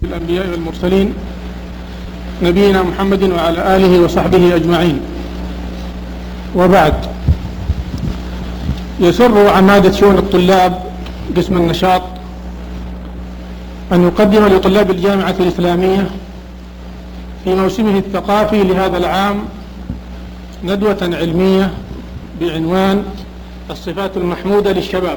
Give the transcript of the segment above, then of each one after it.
الأنبياء والمرسلين نبينا محمد وعلى آله وصحبه أجمعين، وبعد. يسر عمادة شؤون الطلاب قسم النشاط أن يقدم لطلاب الجامعة الإسلامية في موسمه الثقافي لهذا العام ندوة علمية بعنوان الصفات المحمودة للشباب.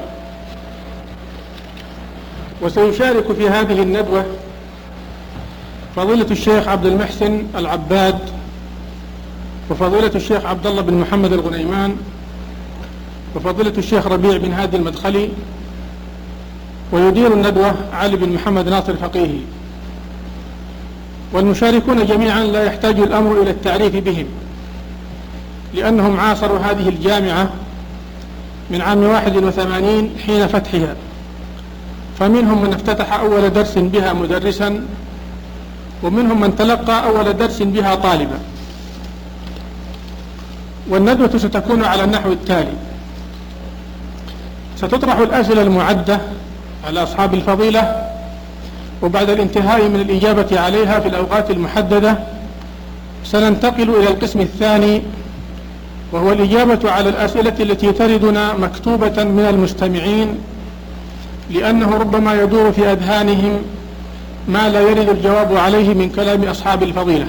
وسيشارك في هذه الندوة فضيلة الشيخ عبد المحسن العباد وفضيلة الشيخ عبد الله بن محمد الغنيمان وفضيلة الشيخ ربيع بن هادي المدخلي، ويدير الندوة علي بن محمد ناصر فقيهي. والمشاركون جميعا لا يحتاج الأمر إلى التعريف بهم، لأنهم عاصروا هذه الجامعة من عام 81 حين فتحها، فمنهم من افتتح أول درس بها مدرسا، ومنهم من تلقى أول درس بها طالبا. والندوة ستكون على النحو التالي: ستطرح الأسئلة المعدة على أصحاب الفضيلة، وبعد الانتهاء من الإجابة عليها في الأوقات المحددة سننتقل إلى القسم الثاني، وهو الإجابة على الأسئلة التي تردنا مكتوبة من المستمعين، لأنه ربما يدور في أذهانهم ما لا يرد الجواب عليه من كلام أصحاب الفضيلة.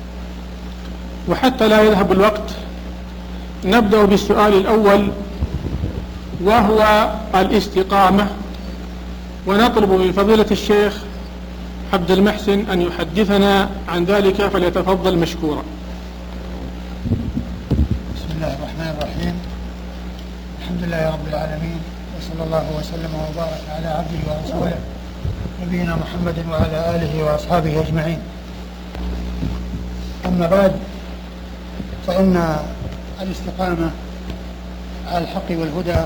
وحتى لا يذهب الوقت نبدأ بالسؤال الأول، وهو الاستقامة، ونطلب من فضيلة الشيخ عبد المحسن أن يحدثنا عن ذلك، فليتفضل مشكورا. بسم الله الرحمن الرحيم. الحمد لله رب العالمين، وصلى الله وسلم وبارك على عبده ورسوله نبينا محمد وعلى آله وأصحابه أجمعين. أما بعد، فإن الاستقامة على الحق والهدى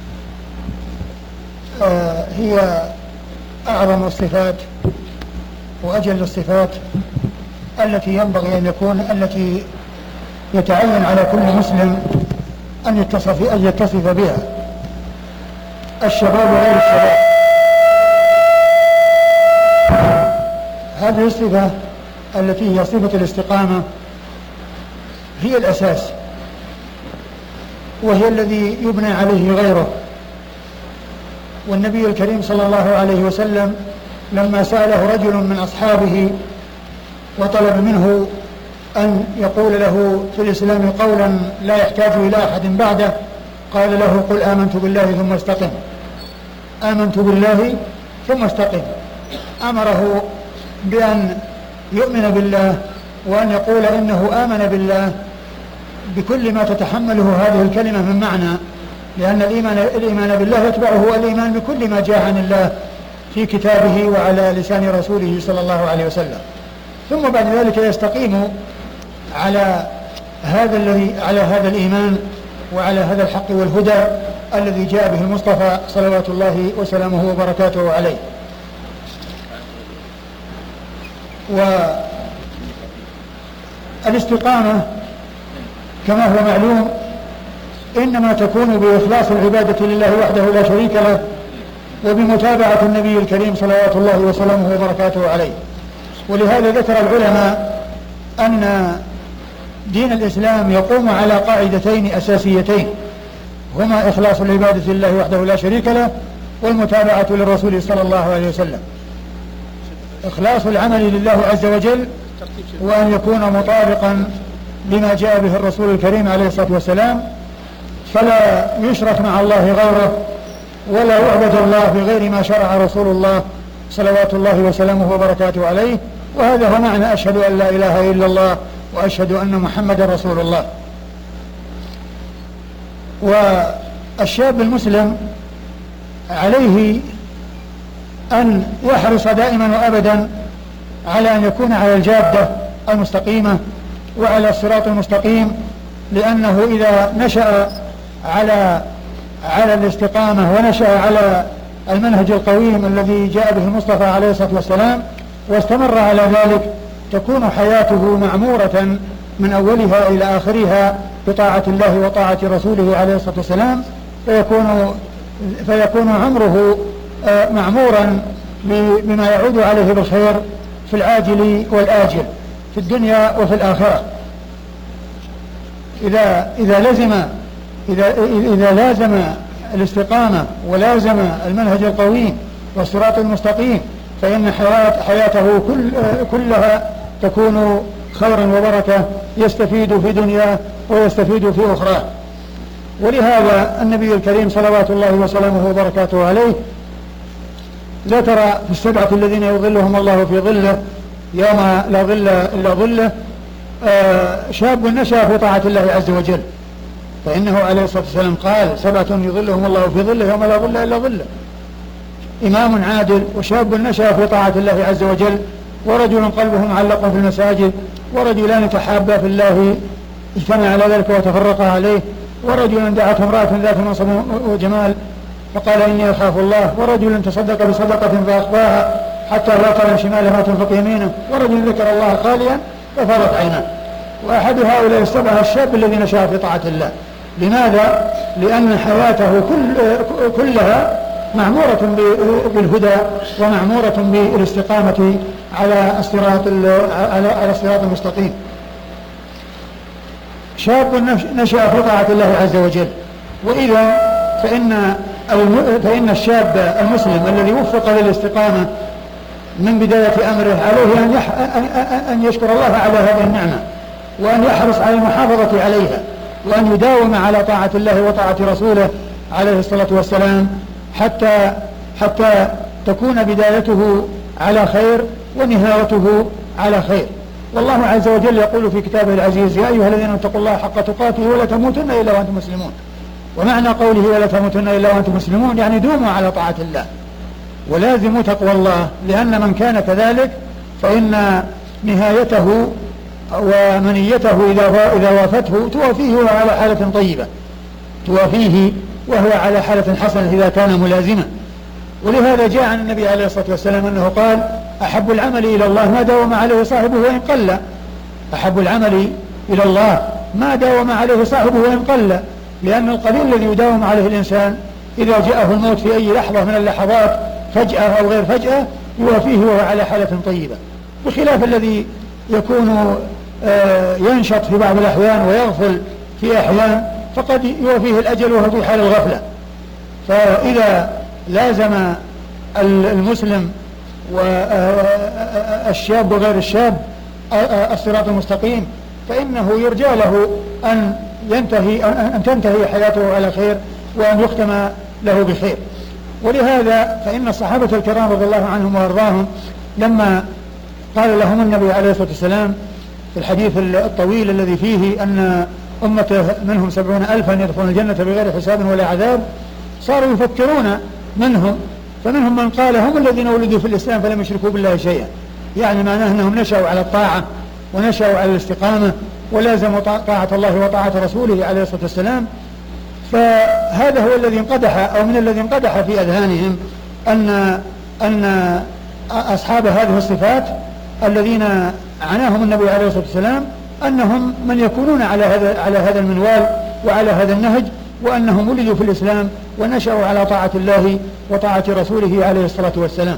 هي أعظم الصفات وأجل الصفات التي ينبغي أن يكون التي يتعين على كل مسلم أن يتصف بها. الشباب غير الشباب، هذه الصفة التي هي صفة الاستقامة هي الأساس، وهي الذي يبنى عليه غيره. والنبي الكريم صلى الله عليه وسلم لما سأله رجل من أصحابه وطلب منه أن يقول له في الإسلام قولا لا يحتاج إلى أحد بعده، قال له: قل آمنت بالله ثم استقم. آمنت بالله ثم استقم. أمره بأن يؤمن بالله وأن يقول إنه آمن بالله بكل ما تتحمله هذه الكلمة من معنى، لأن الإيمان بالله يتبعه الإيمان بكل ما جاء عن الله في كتابه وعلى لسان رسوله صلى الله عليه وسلم. ثم بعد ذلك يستقيم على هذا الإيمان وعلى هذا الحق والهدى الذي جاء به المصطفى صلوات الله وسلامه وبركاته عليه. والاستقامة كما هو معلوم إنما تكون بإخلاص العبادة لله وحده لا شريك له، وبمتابعة النبي الكريم صلوات الله وسلامه وبركاته عليه. ولهذا ذكر العلماء أن دين الإسلام يقوم على قاعدتين أساسيتين، هما إخلاص العبادة لله وحده لا شريك له، والمتابعة للرسول صلى الله عليه وسلم. إخلاص العمل لله عز وجل، وأن يكون مطابقا لما جاء به الرسول الكريم عليه الصلاة والسلام، فلا يشرك مع الله غيره، ولا يعبد الله بغير ما شرع رسول الله صلوات الله وسلامه وبركاته عليه. وهذا هو معنى أشهد أن لا إله إلا الله وأشهد أن محمدا رسول الله. والشاب المسلم عليه أن يحرص دائما وأبدا على أن يكون على الجادة المستقيمة وعلى الصراط المستقيم، لأنه إذا نشأ على الاستقامة ونشأ على المنهج القويم الذي جاء به المصطفى عليه الصلاة والسلام واستمر على ذلك، تكون حياته معمورة من أولها إلى آخرها بطاعة الله وطاعة رسوله عليه الصلاة والسلام، فيكون عمره معمورا بما يعود عليه بالخير في العاجل والآجل في الدنيا وفي الآخرة. إذا لازم الاستقامة ولازم المنهج القويم والصراط المستقيم فإن حياته كلها تكون خيرا وبركة، يستفيد في دنياه ويستفيد في أخرى. ولهذا النبي الكريم صلوات الله وسلامه وبركاته عليه ذكر في السبعة الذين يظلهم الله في ظله يوم لا ظل إلا ظله شاب نشأ في طاعة الله عز وجل، فإنه عليه الصلاة والسلام قال 7 يظلهم الله في ظله يوم لا ظل إلا ظله: إمام عادل، وشاب نشأ في طاعة الله عز وجل، ورجل قلبه معلق في المساجد، ورجلان تحابا في الله اجتمع على ذلك وتفرقا عليه، ورجل دعته امرأة ذات منصب وجمال فقال إني أخاف الله، ورجل تصدق بصدقة فأخفاها حتى لا تعلم شماله ما تنفق يمينه، ورجل ذكر الله خاليا ففاضت عيناه. وأحد هؤلاء السبعة الشاب الذي نشأ في طاعة الله. لماذا؟ لأن حياته كلها معمورة بالهدى ومعمورة بالاستقامة على الصراط المستقيم. شاب نشأ في طاعة الله عز وجل، وإذا فإن الشاب المسلم الذي وفق للاستقامة من بداية أمره عليه أن يشكر الله على هذه النعمة، وأن يحرص على المحافظة عليها، وأن يداوم على طاعة الله وطاعة رسوله عليه الصلاة والسلام حتى تكون بدايته على خير ونهايته على خير. والله عز وجل يقول في كتابه العزيز: يا أيها الذين اتقوا الله حق تقاته ولا تموتن إلا وأنتم مسلمون. ومعنى قوله ولا تموتن إلا وأنتم مسلمون يعني دوموا على طاعة الله ولازموا تقوى الله، لأن من كان كذلك فإن نهايته ومنيته إذا وافته توافيه وهو على حالة طيبة، توافيه وهو على حالة حسنة إذا كان ملازما. ولهذا جاء عن النبي عليه الصلاة والسلام أنه قال: أحب العمل إلى الله ما داوم عليه صاحبه وإن قل. أحب العمل إلى الله ما داوم عليه صاحبه وإن قل، لأن القليل الذي يداوم عليه الإنسان إذا جاءه الموت في أي لحظة من اللحظات فجأة أو غير فجأة يوافيه وهو على حالة طيبة، بخلاف الذي يكون ينشط في بعض الأحيان ويغفل في أحيان فقد يوافيه الأجل وهو في حال الغفلة. فإذا لازم المسلم والشاب وغير الشاب الصراط المستقيم فإنه يرجى له أن تنتهي حياته على خير وأن يختم له بخير. ولهذا فإن الصحابة الكرام رضي الله عنهم وأرضاهم لما قال لهم النبي عليه الصلاة والسلام في الحديث الطويل الذي فيه أن أمته منهم 70,000 يدخلون الجنة بغير حساب ولا عذاب، صاروا يفكرون منهم، فمنهم من قال هم الذين ولدوا في الإسلام فلم يشركوا بالله شيئا، يعني معناه أنهم نشأوا على الطاعة ونشأوا على الاستقامة ولازموا طاعة الله وطاعة رسوله عليه الصلاة والسلام. فهذا هو الذي انقدح أو من الذي انقدح في أذهانهم أن أصحاب هذه الصفات الذين عناهم النبي عليه الصلاة والسلام أنهم من يكونون على هذا المنوال وعلى هذا النهج، وأنهم ولدوا في الإسلام ونشأوا على طاعة الله وطاعة رسوله عليه الصلاة والسلام.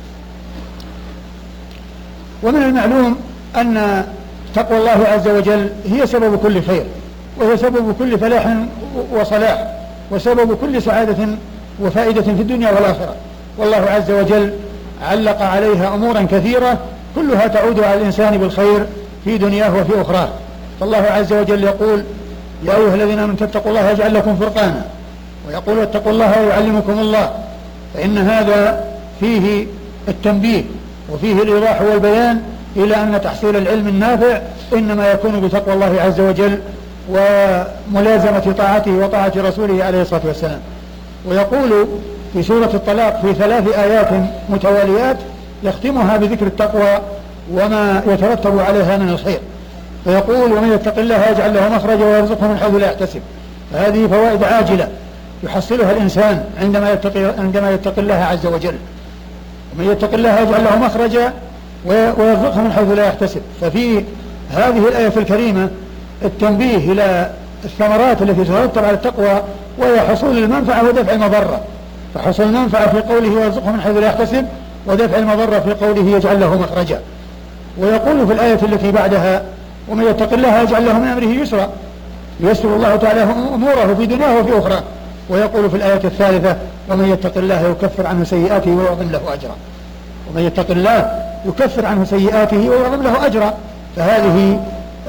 ومن المعلوم أن تقوى الله عز وجل هي سبب كل خير، وهي سبب كل فلاح وصلاح، وسبب كل سعادة وفائدة في الدنيا والآخرة. والله عز وجل علق عليها أمورا كثيرة كلها تعود على الإنسان بالخير في دنياه وفي أخراه. فالله عز وجل يقول: يا أيها الذين آمنوا اتقوا الله يجعل لكم فرقانا، ويقول: اتقوا الله ويعلمكم الله. فإن هذا فيه التنبيه وفيه الإيضاح والبيان إلى أن تحصيل العلم النافع إنما يكون بتقوى الله عز وجل وملازمة طاعته وطاعة رسوله عليه الصلاة والسلام. ويقول في سورة الطلاق في 3 آيات متواليات يختمها بذكر التقوى وما يترتب عليها من الخير، فيقول: ومن يتق الله يجعل له مخرجا ويرزقه من حيث لا يحتسب. فهذه فوائد عاجلة يحصلها الإنسان عندما يتقي الله عز وجل. ومن يتق الله يجعل له مخرجا ويرزقه من حيث لا يحتسب. ففي هذه الآية الكريمة التنبيه إلى الثمرات التي تترتب على التقوى، وهي حصول المنفعة ودفع المضرة. فحصول المنفعة في قوله ويرزقه من حيث لا يحتسب ودفع المضرة في قوله يجعل له مخرجا. ويقول في الآية التي بعدها ومن يتق الله يجعل له من أمره يسرا، ييسر الله تعالى أموره في دنياه وفي أخرى. ويقول في الآية الثالثة ومن يتق الله يكفر عنه سيئاته ويعظم له أجرا. ومن يتق الله يكفر عنه سيئاته ويعظم له أجرا. فهذه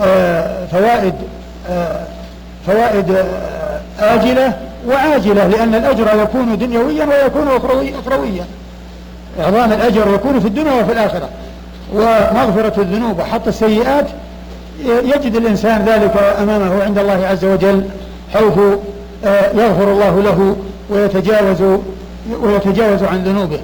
فوائد آجلة وعاجلة، لأن الأجر يكون دنيويا ويكون أخرويا. إعظام الأجر يكون في الدنيا وفي الآخرة، ومغفرة الذنوب وحط السيئات يجد الإنسان ذلك أمامه عند الله عز وجل، حيث يغفر الله له ويتجاوز عن ذنوبه.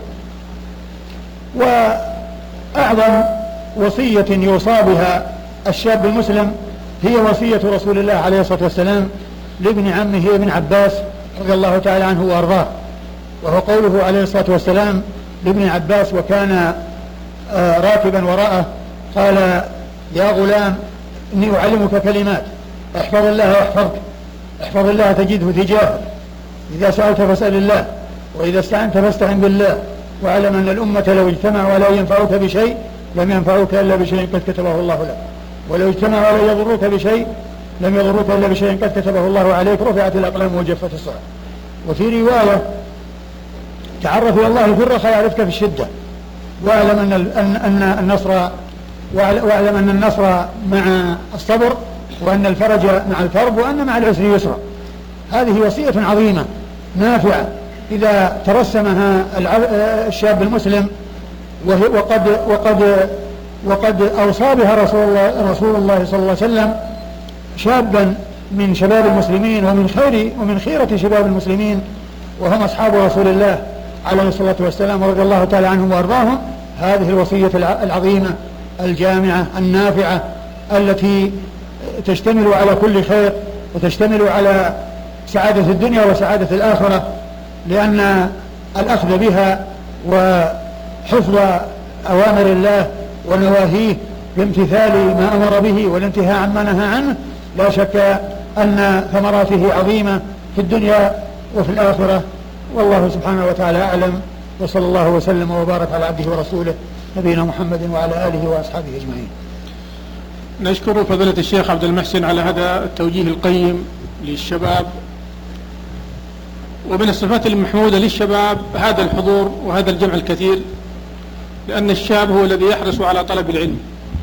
وأعظم وصية يوصى بها الشاب المسلم هي وصية رسول الله عليه الصلاة والسلام لابن عمه ابن عباس رضي الله تعالى عنه وأرضاه، وهو قوله عليه الصلاة والسلام لابن عباس وكان راكبا وراءه قال يا غلام إني أعلمك كلمات احفظ الله يحفظك، احفظ الله تجده تجاهك، إذا سألت فاسأل الله، وإذا استعنت فاستعن بالله، واعلم أن الأمة لو اجتمعوا ولا ينفعوك بشيء لم ينفعوك إلا بشيء قد كتبه الله لك، ولو اجتمعوا ولا يضروك بشيء لم يضروك إلا بشيء قد كتبه الله عليك، رفعت الأقلام وجفت الصحف. وفي رواية تعرف إلى الله في الرخاء يعرفك في الشدة، واعلم أن النصر مع الصبر، وأن الفرج مع الكرب، وأن مع العسر يسرا. هذه وصية عظيمة نافعة إذا ترسمها الشاب المسلم، وقد أوصى بها رسول الله صلى الله عليه وسلم شابا من شباب المسلمين ومن خيرة شباب المسلمين، وهم أصحاب رسول الله عليه الصلاة والسلام رضي الله تعالى عنهم وأرضاهم. هذه الوصية العظيمة الجامعة النافعة التي تشتمل على كل خير وتشتمل على سعادة الدنيا وسعادة الآخرة، لأن الأخذ بها وحفظ أوامر الله ونواهيه بامتثال ما أمر به والانتهاء عما نهى عنه لا شك أن ثمراته عظيمة في الدنيا وفي الآخرة. والله سبحانه وتعالى أعلم، وصلى الله وسلم وبارك على عبده ورسوله نبينا محمد وعلى آله وأصحابه أجمعين. نشكر فضيلة الشيخ عبد المحسن على هذا التوجيه القيم للشباب. ومن الصفات المحمودة للشباب هذا الحضور وهذا الجمع الكثير، لأن الشاب هو الذي يحرص على طلب العلم.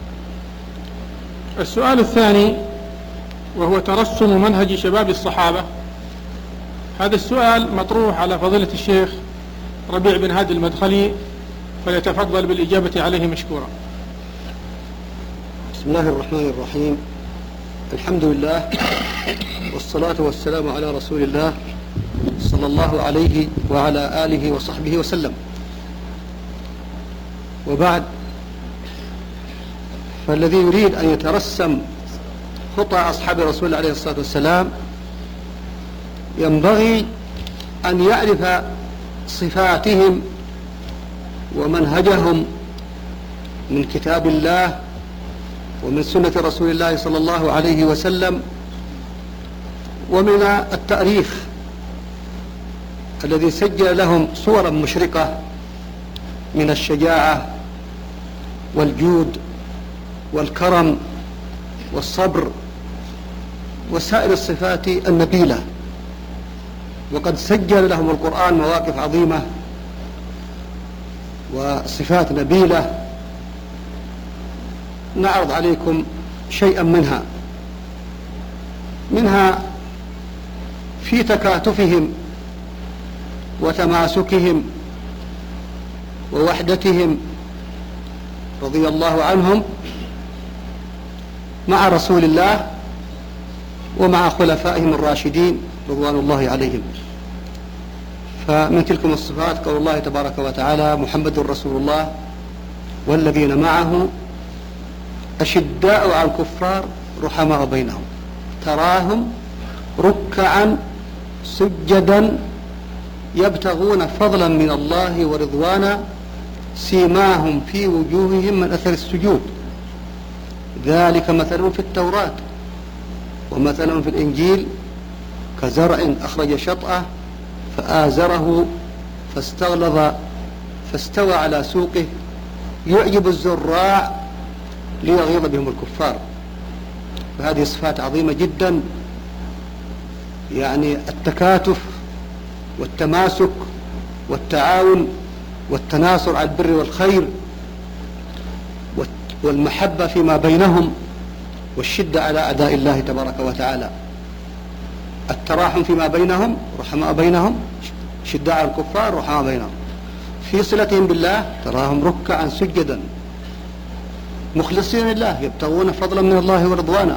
السؤال الثاني وهو ترسم منهج شباب الصحابة. هذا السؤال مطروح على فضيلة الشيخ ربيع بن هادي المدخلي، فليتفضل بالإجابة عليه مشكورا. بسم الله الرحمن الرحيم، الحمد لله والصلاة والسلام على رسول الله صلى الله عليه وعلى آله وصحبه وسلم. وبعد، فالذي يريد أن يترسم خطى أصحاب رسول الله عليه الصلاة والسلام ينبغي أن يعرف صفاتهم ومنهجهم من كتاب الله ومن سنة رسول الله صلى الله عليه وسلم، ومن التاريخ الذي سجل لهم صورا مشرقة من الشجاعة والجود والكرم والصبر وسائر الصفات النبيلة. وقد سجل لهم القرآن مواقف عظيمة وصفات نبيلة، نعرض عليكم شيئا منها في تكاتفهم وتماسكهم ووحدتهم رضي الله عنهم مع رسول الله ومع خلفائهم الراشدين رضوان الله عليهم. فمن تلكم الصفات قول الله تبارك وتعالى: محمد رسول الله والذين معه أشداء على الكفار رحماء بينهم تراهم ركعا سجدا يبتغون فضلا من الله ورضوانا سيماهم في وجوههم من أثر السجود ذلك مثلهم في التوراة ومثلهم في الإنجيل كزرع أخرج شطأه فآزره فاستغلظ فاستوى على سوقه يعجب الزراع ليغيظ بهم الكفار. فهذه صفات عظيمة جدا، يعني التكاتف والتماسك والتعاون والتناصر على البر والخير والمحبة فيما بينهم والشدة على أعداء الله تبارك وتعالى. التراحم فيما بينهم، رحماء بينهم، شدة على الكفار، رحماء بينهم. في صلتهم بالله تراهم ركعا سجدا مخلصين لله يبتغون فضلا من الله ورضوانا.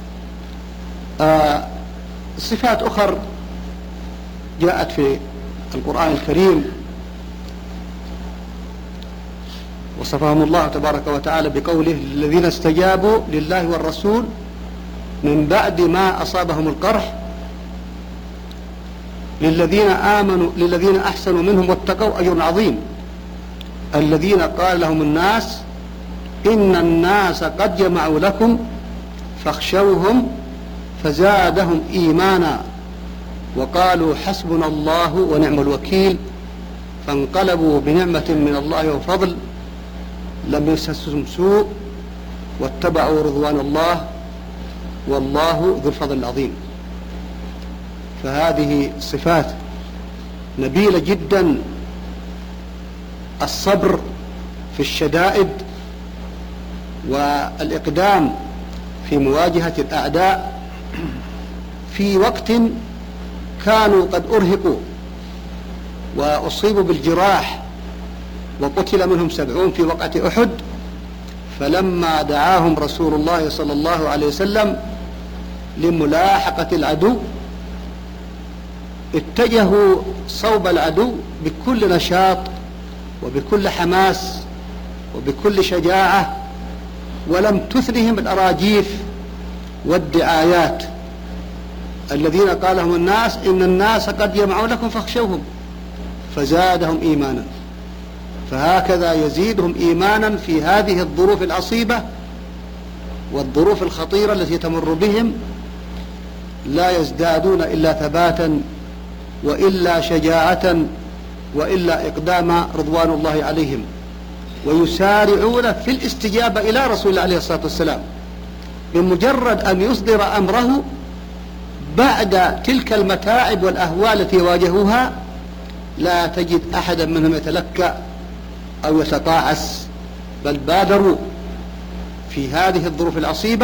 صفات أخرى جاءت في القرآن الكريم وصفهم الله تبارك وتعالى بقوله: الذين استجابوا لله والرسول من بعد ما أصابهم القرح للذين أحسنوا منهم واتقوا أجر عظيم. الذين قال لهم الناس إن الناس قد جمعوا لكم فاخشوهم فزادهم إيمانا وقالوا حسبنا الله ونعم الوكيل فانقلبوا بنعمة من الله وفضل لم يمسسهم سوء واتبعوا رضوان الله والله ذو الفضل العظيم. فهذه صفات نبيلة جدا، الصبر في الشدائد والإقدام في مواجهة الأعداء في وقت كانوا قد أرهقوا وأصيبوا بالجراح وقتل منهم 70 في وقعة أحد، فلما دعاهم رسول الله صلى الله عليه وسلم لملاحقة العدو اتجهوا صوب العدو بكل نشاط وبكل حماس وبكل شجاعة، ولم تثنهم الأراجيف والدعايات. الذين قالهم الناس إن الناس قد جمعوا لكم فاخشوهم فزادهم إيمانا. فهكذا يزيدهم إيمانا في هذه الظروف العصيبة والظروف الخطيرة التي تمر بهم، لا يزدادون إلا ثباتا وإلا شجاعة وإلا إقدام رضوان الله عليهم، ويسارعون في الاستجابة إلى رسول الله عليه الصلاة والسلام. بمجرد أن يصدر أمره بعد تلك المتاعب والأهوال التي واجهوها لا تجد أحدا منهم يتلكأ أو يتقاعس، بل بادروا في هذه الظروف العصيبة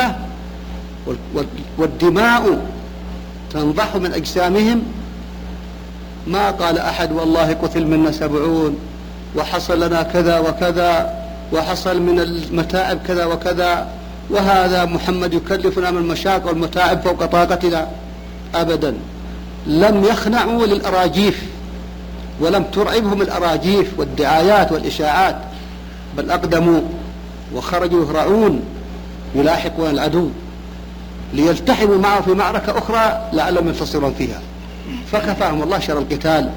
والدماء تنضح من أجسامهم. ما قال أحد والله قتل منا 70 وحصل لنا كذا وكذا وحصل من المتاعب كذا وكذا وهذا محمد يكلفنا من المشاق والمتاعب فوق طاقتنا. أبدا، لم يخنعوا للأراجيف ولم ترعبهم الأراجيف والدعايات والإشاعات، بل أقدموا وخرجوا يهرعون يلاحقون العدو ليلتحموا معه في معركة أخرى لعلهم ينتصرون فيها، فكفاهم الله شر القتال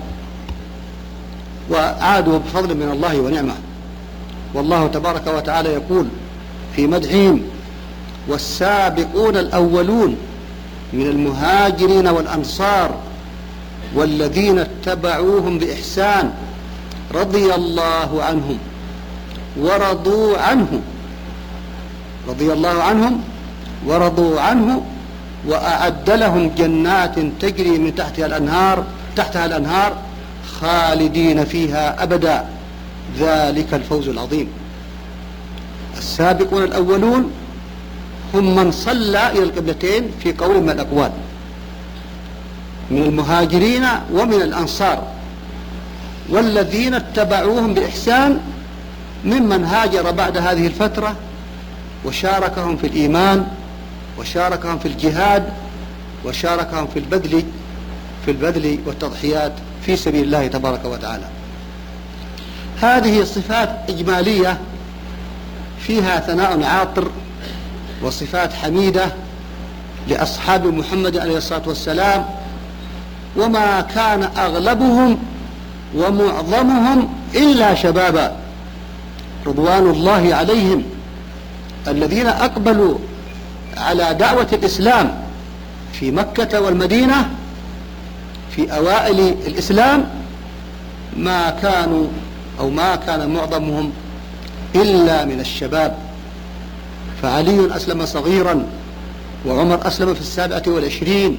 وعادوا بفضل من الله ونعمه. والله تبارك وتعالى يقول في مدحهم: والسابقون الأولون من المهاجرين والأنصار والذين اتبعوهم بإحسان رضي الله عنهم ورضوا عنه، رضي الله عنهم ورضوا عنه وأعد لهم جنات تجري من تحتها الأنهار خالدين فيها أبدا ذلك الفوز العظيم. السابقون الأولون هم من صلى إلى القبلتين في قول من الأقوال من المهاجرين ومن الأنصار، والذين اتبعوهم بإحسان ممن هاجر بعد هذه الفترة وشاركهم في الإيمان وشاركهم في الجهاد وشاركهم في البذل والتضحيات في سبيل الله تبارك وتعالى. هذه صفات إجمالية فيها ثناء عاطر وصفات حميدة لأصحاب محمد عليه الصلاة والسلام، وما كان أغلبهم ومعظمهم إلا شبابا رضوان الله عليهم، الذين أقبلوا على دعوة الإسلام في مكة والمدينة في أوائل الإسلام، ما كانوا أو ما كان معظمهم إلا من الشباب. فعلي أسلم صغيرا، وعمر أسلم في 27،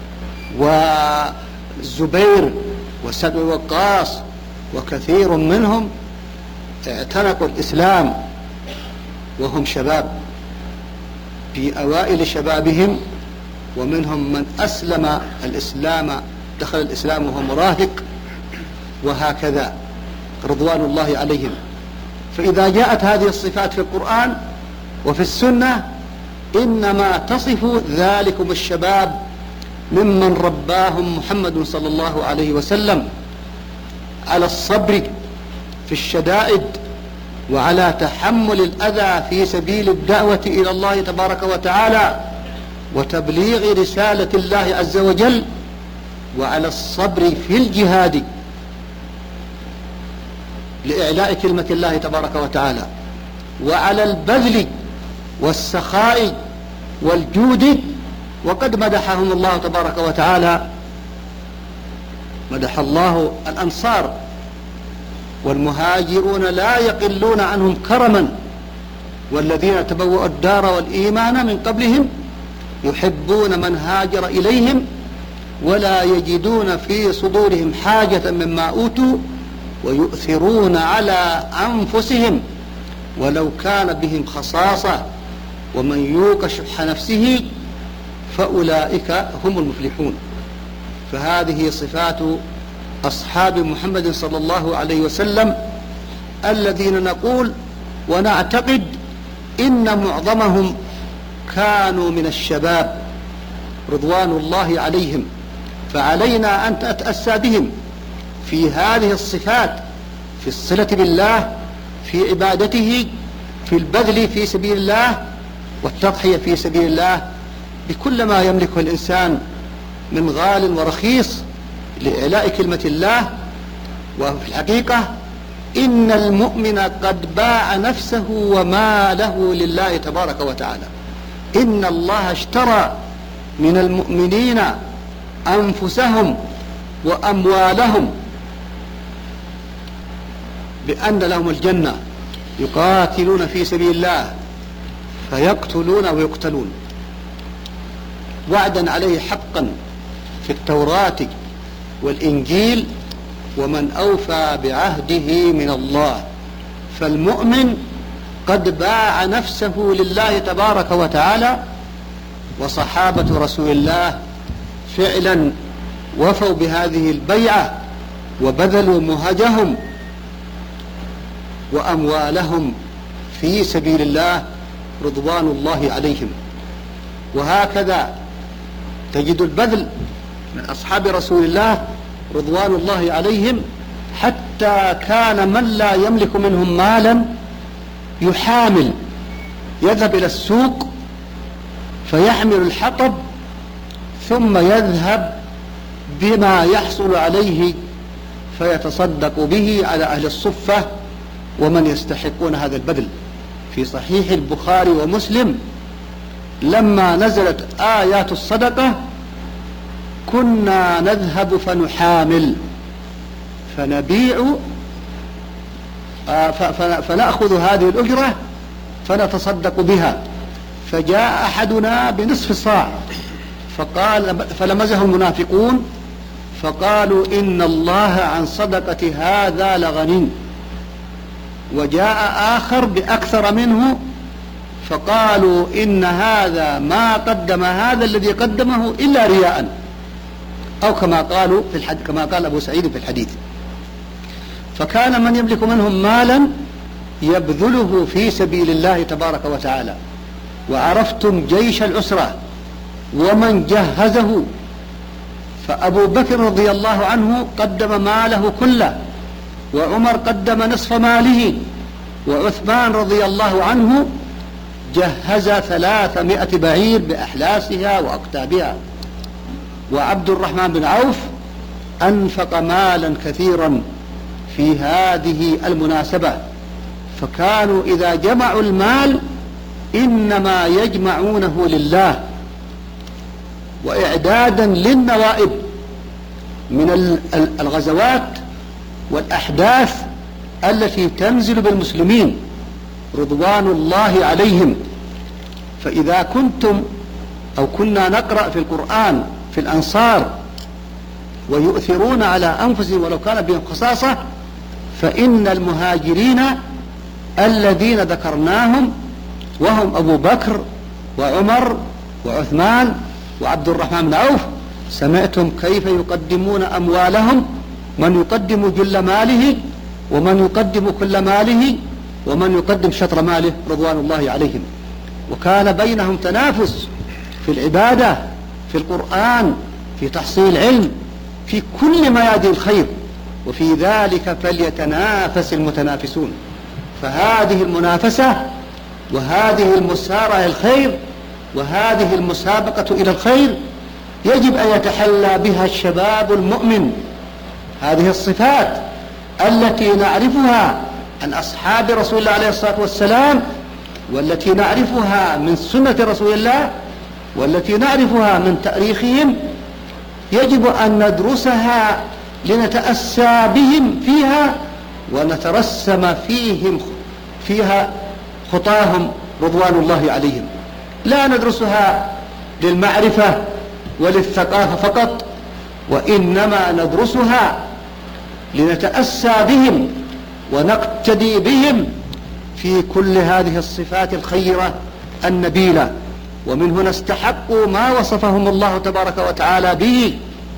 والزبير وسعد بن وقاص وكثير منهم اعتنقوا الإسلام وهم شباب في أوائل شبابهم، ومنهم من أسلم الإسلام دخل الإسلام وهو مراهق، وهكذا رضوان الله عليهم. فإذا جاءت هذه الصفات في القرآن وفي السنة إنما تصف ذلكم الشباب ممن رباهم محمد صلى الله عليه وسلم على الصبر في الشدائد، وعلى تحمل الأذى في سبيل الدعوة إلى الله تبارك وتعالى وتبليغ رسالة الله عز وجل، وعلى الصبر في الجهاد لإعلاء كلمة الله تبارك وتعالى، وعلى البذل والسخاء والجود. وقد مدحهم الله تبارك وتعالى، مدح الله الأنصار والمهاجرون لا يقلون عنهم كرما، والذين تبوأوا الدار والإيمان من قبلهم يحبون من هاجر إليهم ولا يجدون في صدورهم حاجة مما أوتوا ويؤثرون على أنفسهم ولو كان بهم خصاصة ومن يوق شح نفسه فأولئك هم المفلحون. فهذه صفات أصحاب محمد صلى الله عليه وسلم الذين نقول ونعتقد إن معظمهم كانوا من الشباب رضوان الله عليهم. فعلينا أن نتأسى بهم في هذه الصفات، في الصلة بالله، في عبادته، في البذل في سبيل الله والتضحية في سبيل الله بكل ما يملكه الإنسان من غال ورخيص لإعلاء كلمة الله. وفي الحقيقة إن المؤمن قد باع نفسه وماله لله تبارك وتعالى. إن الله اشترى من المؤمنين أنفسهم وأموالهم بأن لهم الجنة، يقاتلون في سبيل الله فيقتلون ويقتلون، وعدا عليه حقا في التوراة والإنجيل، ومن أوفى بعهده من الله. فالمؤمن قد باع نفسه لله تبارك وتعالى، وصحابة رسول الله فعلا وفوا بهذه البيعة وبذلوا مهجهم وأموالهم في سبيل الله رضوان الله عليهم. وهكذا تجد البذل من أصحاب رسول الله رضوان الله عليهم، حتى كان من لا يملك منهم مالا يحامل، يذهب إلى السوق فيحمل الحطب ثم يذهب بما يحصل عليه فيتصدق به على أهل الصفة ومن يستحقون هذا البذل. في صحيح البخاري ومسلم لما نزلت آيات الصدقة كنا نذهب فنحامل فنبيع فنأخذ هذه الأجرة فنتصدق بها. فجاء أحدنا بنصف صاع فلمزه المنافقون فقالوا إن الله عن صدقة هذا لغني. وجاء آخر بأكثر منه فقالوا إن هذا ما قدم هذا الذي قدمه إلا رياء، أو كما قالوا كما قال أبو سعيد في الحديث. فكان من يملك منهم مالا يبذله في سبيل الله تبارك وتعالى. وعرفتم جيش العسرة ومن جهزه، فأبو بكر رضي الله عنه قدم ماله كله، وعمر قدم نصف ماله، وعثمان رضي الله عنه جهز 300 بعير بأحلاسها وأقتابها، وعبد الرحمن بن عوف أنفق مالا كثيرا في هذه المناسبة. فكانوا إذا جمعوا المال إنما يجمعونه لله وإعدادا للنوائب من الغزوات والأحداث التي تنزل بالمسلمين رضوان الله عليهم. فإذا كنتم أو كنا نقرأ في القرآن في الأنصار ويؤثرون على أنفسهم ولو كان بهم خصاصة، فإن المهاجرين الذين ذكرناهم وهم أبو بكر وعمر وعثمان وعبد الرحمن بن عوف، سمعتم كيف يقدمون أموالهم، من يقدم جل ماله ومن يقدم كل ماله ومن يقدم شطر ماله رضوان الله عليهم. وكان بينهم تنافس في العبادة، في القرآن، في تحصيل العلم، في كل ميادين الخير، وفي ذلك فليتنافس المتنافسون. فهذه المنافسة وهذه المسارعة إلى الخير وهذه المسابقة إلى الخير يجب أن يتحلى بها الشباب المؤمن. هذه الصفات التي نعرفها عن أصحاب رسول الله عليه الصلاة والسلام، والتي نعرفها من سنة رسول الله، والتي نعرفها من تاريخهم، يجب أن ندرسها لنتأسى بهم فيها ونترسم فيها خطاهم رضوان الله عليهم. لا ندرسها للمعرفة وللثقافة فقط، وإنما ندرسها لنتأسى بهم ونقتدي بهم في كل هذه الصفات الخيرة النبيلة. ومن هنا استحقوا ما وصفهم الله تبارك وتعالى به: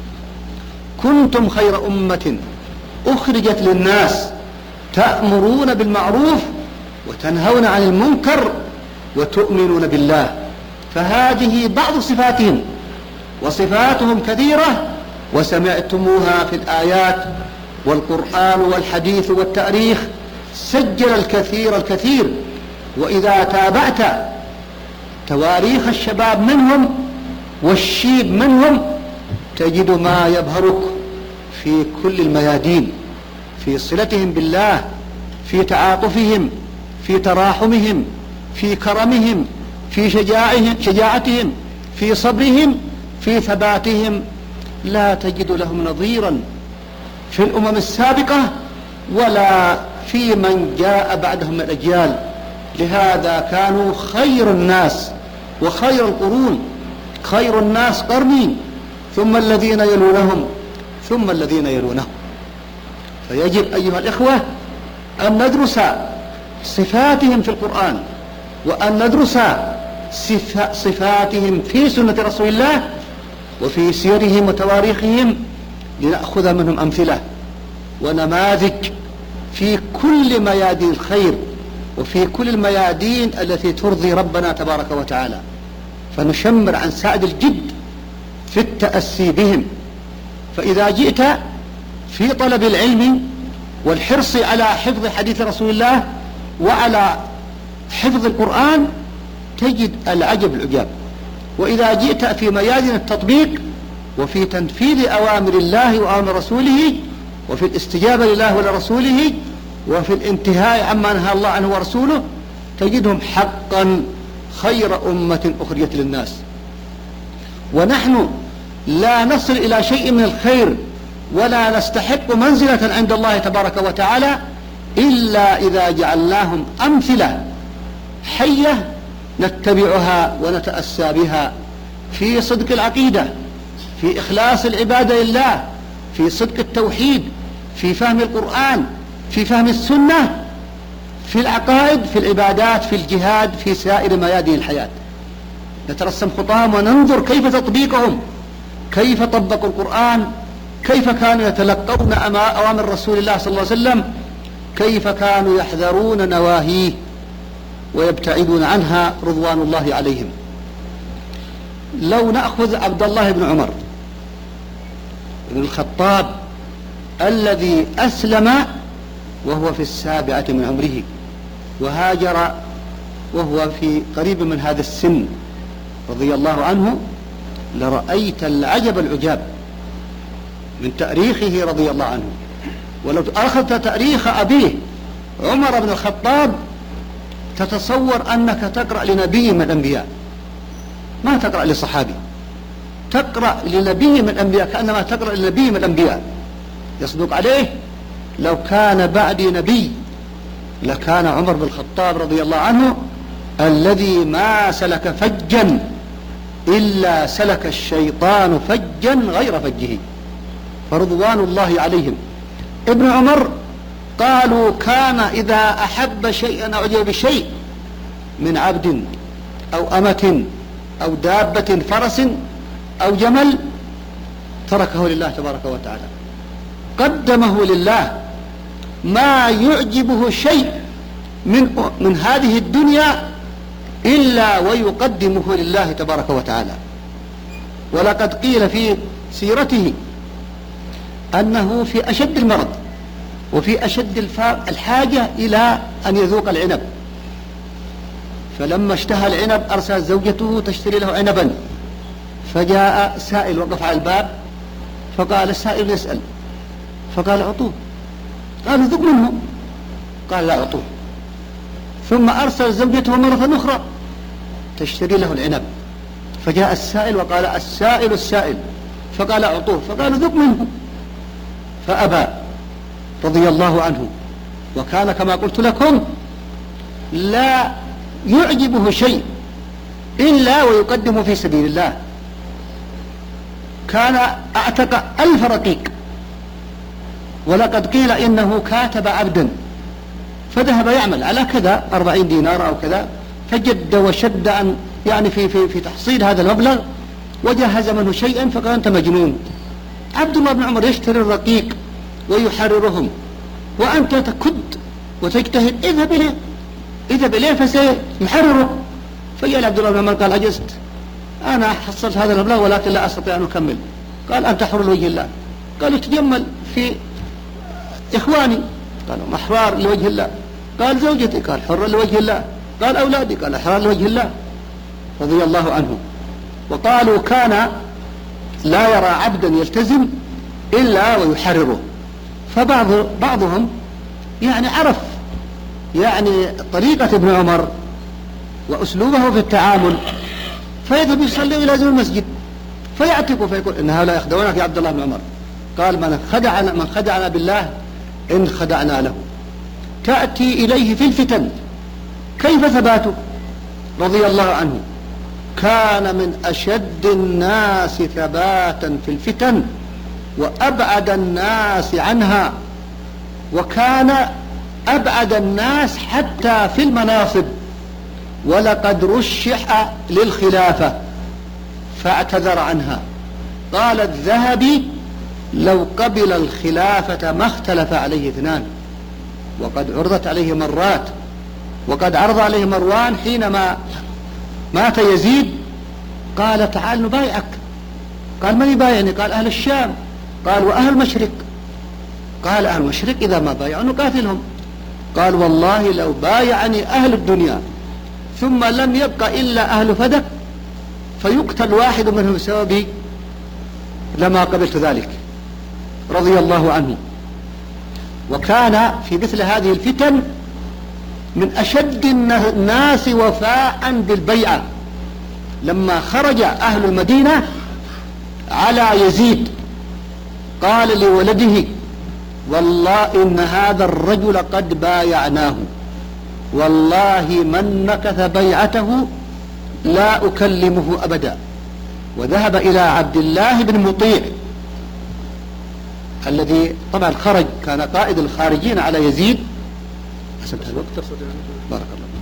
كنتم خير أمة أخرجت للناس تأمرون بالمعروف وتنهون عن المنكر وتؤمنون بالله. فهذه بعض صفاتهم، وصفاتهم كثيرة وسمعتموها في الآيات والقرآن والحديث والتاريخ سجل الكثير. وإذا تابعت تواريخ الشباب منهم والشيب منهم تجد ما يبهرك في كل الميادين، في صلتهم بالله، في تعاطفهم، في تراحمهم، في كرمهم، في شجاعتهم، في صبرهم، في ثباتهم. لا تجد لهم نظيرا في الأمم السابقة ولا في من جاء بعدهم من الأجيال. لهذا كانوا خير الناس وخير القرون. خير الناس قرني ثم الذين يلونهم ثم الذين يلونهم. فيجب أيها الإخوة أن ندرس صفاتهم في القرآن، وأن ندرس صفاتهم في سنة رسول الله وفي سيرهم وتواريخهم، لنأخذ منهم أمثلة ونماذج في كل ميادين الخير وفي كل الميادين التي ترضي ربنا تبارك وتعالى، فنشمر عن سعد الجد في التأسي بهم. فإذا جئت في طلب العلم والحرص على حفظ حديث رسول الله وعلى حفظ القرآن تجد العجب العجاب. وإذا جئت في ميادين التطبيق وفي تنفيذ أوامر الله وأوامر رسوله وفي الاستجابة لله ولرسوله وفي الانتهاء عما نهى الله عنه ورسوله تجدهم حقا خير أمة أخرجت للناس. ونحن لا نصل إلى شيء من الخير ولا نستحق منزلة عند الله تبارك وتعالى إلا إذا جعلناهم أمثلة حية نتبعها ونتأسى بها في صدق العقيدة، في إخلاص العبادة لله، في صدق التوحيد، في فهم القرآن، في فهم السنة، في العقائد، في العبادات، في الجهاد، في سائر ميادين الحياة. نترسم خطاهم وننظر كيف تطبيقهم، كيف طبقوا القرآن، كيف كانوا يتلقون أوامر رسول الله صلى الله عليه وسلم، كيف كانوا يحذرون نواهيه ويبتعدون عنها رضوان الله عليهم. لو نأخذ عبد الله بن عمر بن الخطاب الذي أسلم وهو في 7 من عمره وهاجر وهو في قريب من هذا السن رضي الله عنه، لرأيت العجب العجاب من تاريخه رضي الله عنه. ولو أخذت تاريخ أبيه عمر بن الخطاب تتصور أنك تقرأ لنبي من الأنبياء، ما تقرأ لصحابي، تقرأ لنبي من الأنبياء، كأنما تقرأ لنبي من الأنبياء يصدق عليه لو كان بعدي نبي لكان عمر بن الخطاب رضي الله عنه الذي ما سلك فجا إلا سلك الشيطان فجا غير فجه، فرضوان الله عليهم. ابن عمر قالوا كان إذا أحب شيئا أو أعجب بشيء من عبد أو أمة أو دابة فرس أو جمل تركه لله تبارك وتعالى، قدمه لله، ما يعجبه شيء من هذه الدنيا إلا ويقدمه لله تبارك وتعالى. ولقد قيل في سيرته أنه في أشد المرض وفي أشد الحاجة إلى أن يذوق العنب، فلما اشتهى العنب أرسل زوجته تشتري له عنبا، فجاء سائل وقف على الباب، فقال السائل يسأل، فقال أعطوه، قالوا ذوق منه، قال لا أعطوه. ثم أرسل زوجته مرة أخرى تشتري له العنب، فجاء السائل وقال السائل، فقال أعطوه، فقال ذوق منه، فأبى رضي الله عنه. وكان كما قلت لكم لا يعجبه شيء إلا ويقدم في سبيل الله. كان اعتق 1000 رقيق، ولقد قيل إنه كاتب عبدا فذهب يعمل على كذا 40 دينار أو كذا، فجد وشد أن يعني في تحصيل هذا المبلغ، وجهز منه شيئا، فقال أنت مجنون، عبد الله بن عمر يشتري الرقيق ويحررهم وأنت تكد وتجتهد، اذهب إليه فسيحرره. فجاء عبد الله بن عمر قال عجزت، أنا حصلت هذا المبلغ ولكن لا أستطيع أن أكمل. قال أنت حر لوجه الله. قالوا تجمل في إخواني، قالوا أحرار لوجه الله. قال زوجتي، قال حر لوجه الله. قال أولادي، قال أحرار لوجه الله، رضي الله عنه. وقالوا كان لا يرى عبدا يلتزم إلا ويحرره. فبعضهم يعني عرف يعني طريقة ابن عمر وأسلوبه في التعامل، فيذهب يصلي إلى زمن المسجد فيعتق، فيقول إن هؤلاء يخدعونك يا عبد الله بن عمر. قال من خدعنا بالله إن خدعنا له. تأتي إليه في الفتن، كيف ثباته رضي الله عنه؟ كان من أشد الناس ثباتا في الفتن وأبعد الناس عنها، وكان أبعد الناس حتى في المناصب. ولقد رشح للخلافة فاعتذر عنها. قال الذهبي لو قبل الخلافة ما اختلف عليه اثنان، وقد عرضت عليه مرات، وقد عرض عليه مروان حينما مات يزيد، قال تعال نبايعك. قال من يبايعني؟ قال أهل الشام. قال وأهل المشرق؟ قال أهل المشرق إذا ما بايعوا نقاتلهم. قال والله لو بايعني أهل الدنيا ثم لم يبق إلا أهل فدك فيقتل واحد منهم بسببي لما قبلت ذلك، رضي الله عنه. وكان في مثل هذه الفتن من أشد الناس وفاء بالبيعة. لما خرج أهل المدينة على يزيد قال لولده والله إن هذا الرجل قد بايعناه، والله من نكث بيعته لا أكلمه أبدا. وذهب إلى عبد الله بن مطيع الذي طبعا خرج، كان قائد الخارجين على يزيد. بارك